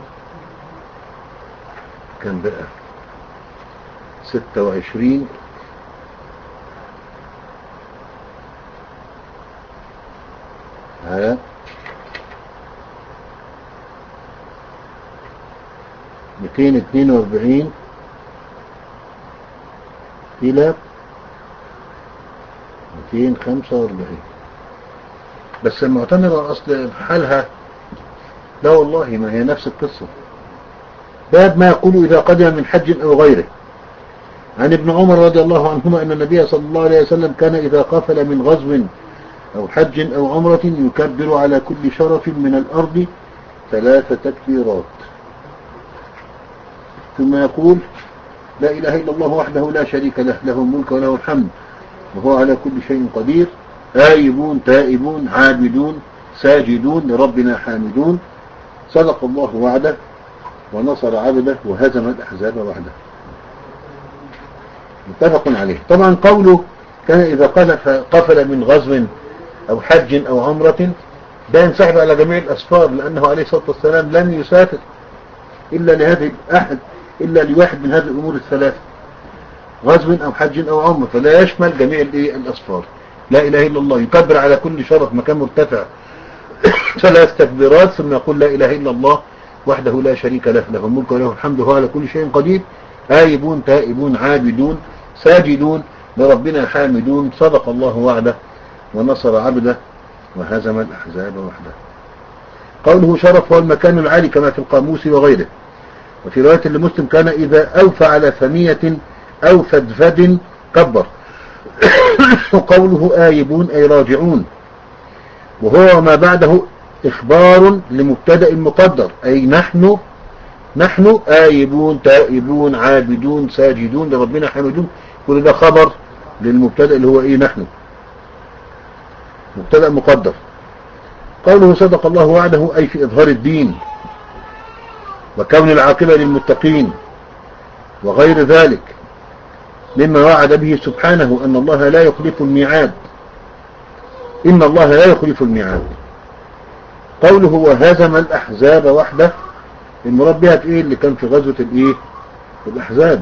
كان بقى ستة وعشرين على مئتين واثنين وأربعين إلى مئتين وخمسة وأربعين. بس المعتمرة أصل حالها لا والله ما هي نفس القصة. باب ما يقول إذا قدم من حج أو غيره. عن ابن عمر رضي الله عنهما أن النبي صلى الله عليه وسلم كان إذا قفل من غزو أو حج أو عمرة يكبر على كل شرف من الأرض ثلاث تكبيرات، ثم يقول لا إله إلا الله وحده لا شريك له، له الملك وله الحمد وهو على كل شيء قدير، آيبون تائبون عابدون ساجدون لربنا حامدون، صدق الله وعده ونصر عبده وهزم الأحزاب وحده. متفق عليه. طبعا قوله كان إذا قفل من غزو أو حج أو عمرة ده ينسحب على جميع الأسفار، لأنه عليه الصلاة والسلام لم يسافر إلا لهذه أحد إلا لواحد من هذه الأمور الثلاثة، غزو أو حج أو عمرة، فلا يشمل جميع الأسفار. لا إله إلا الله، يكبر على كل شرف مكان مرتفع ثلاث تكبيرات، ثم يقول لا إله إلا الله وحده لا شريك له، له الملك وله الحمد وهو على كل شيء قدير، آيبون تائبون عابدون ساجدون لربنا حامدون. صدق الله وعده ونصر عبده وهزم الأحزاب وحده. قوله شرف هو المكان العالي كما في القاموس وغيره. وفي رواية لمسلم كان إذا أوفى على ثنية أو فدفد كبر. وقوله آيبون أي راجعون، وهو ما بعده إخبار لمبتدأ مقدر، أي نحن نحن آيبون تائبون عابدون ساجدون لربنا حامدون. كل ده خبر للمبتدأ اللي هو إيه؟ نحن، مبتدأ مقدر. قوله صدق الله وعده أي في إظهار الدين وكون العاقبة للمتقين وغير ذلك مما وعد به سبحانه أن الله لا يخلف الميعاد. إن الله لا يخلف الميعاد. قوله وهزم الأحزاب وحده، المراد بها في إيه؟ اللي كان في غزوة الإيه؟ الأحزاب،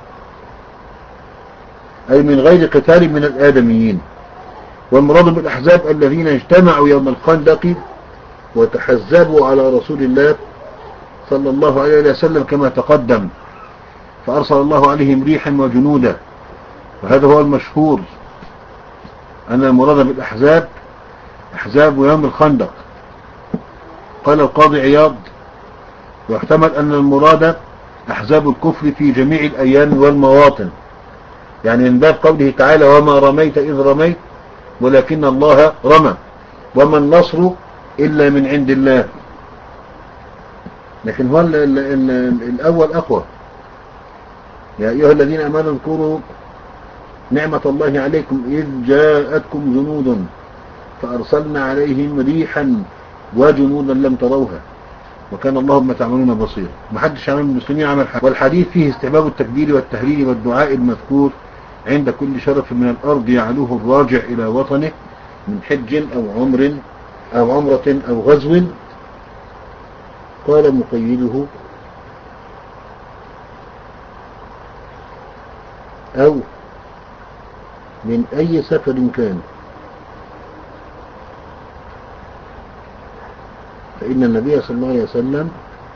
أي من غير قتال من الآدميين. والمراد بالأحزاب الذين اجتمعوا يوم الخندق وتحزبوا على رسول الله صلى الله عليه وسلم كما تقدم، فأرسل الله عليهم ريحا وجنودا. وهذا هو المشهور أن المراد بالأحزاب أحزاب يوم الخندق. قال القاضي عياض واحتمل أن المراد أحزاب الكفر في جميع الأيام والمواطن، يعني من باب قوله تعالى وما رميت إذ رميت ولكن الله رمى، وما النصر إلا من عند الله. لكن هو ال ال ال الأول أقوى. يا أيها الذين آمنوا اذكروا نعمة الله عليكم إذ جاءتكم جنود فأرسلنا عليهم ريحا وجنودا لم تروها وكان الله بما تعملون بصير. ما حدش عمل من المسلمين عمل حاجة. والحديث فيه استحباب التكبير والتهليل والدعاء المذكور عند كل شرف من الأرض يعلوه الراجع إلى وطنه من حج أو عمر أو عمرة أو غزو. قال مقيده أو من أي سفر كان، فإن النبي صلى الله عليه وسلم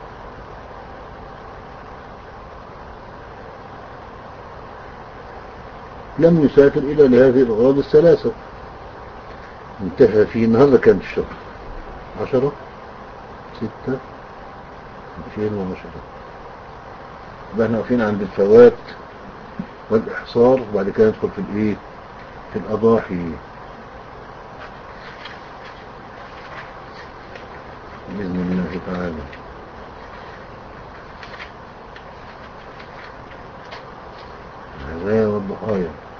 لم يسافر إلا لهذه الأغراض الثلاثة. انتهى في النهاردة كانت الشهر عشرة ستة عشرين وعشرة. احنا واقفين عند الفوات والإحصار وبعد كده ندخل في الإيه؟ في الأضاحي بإذن الله تعالى. الهدايا والضحايا.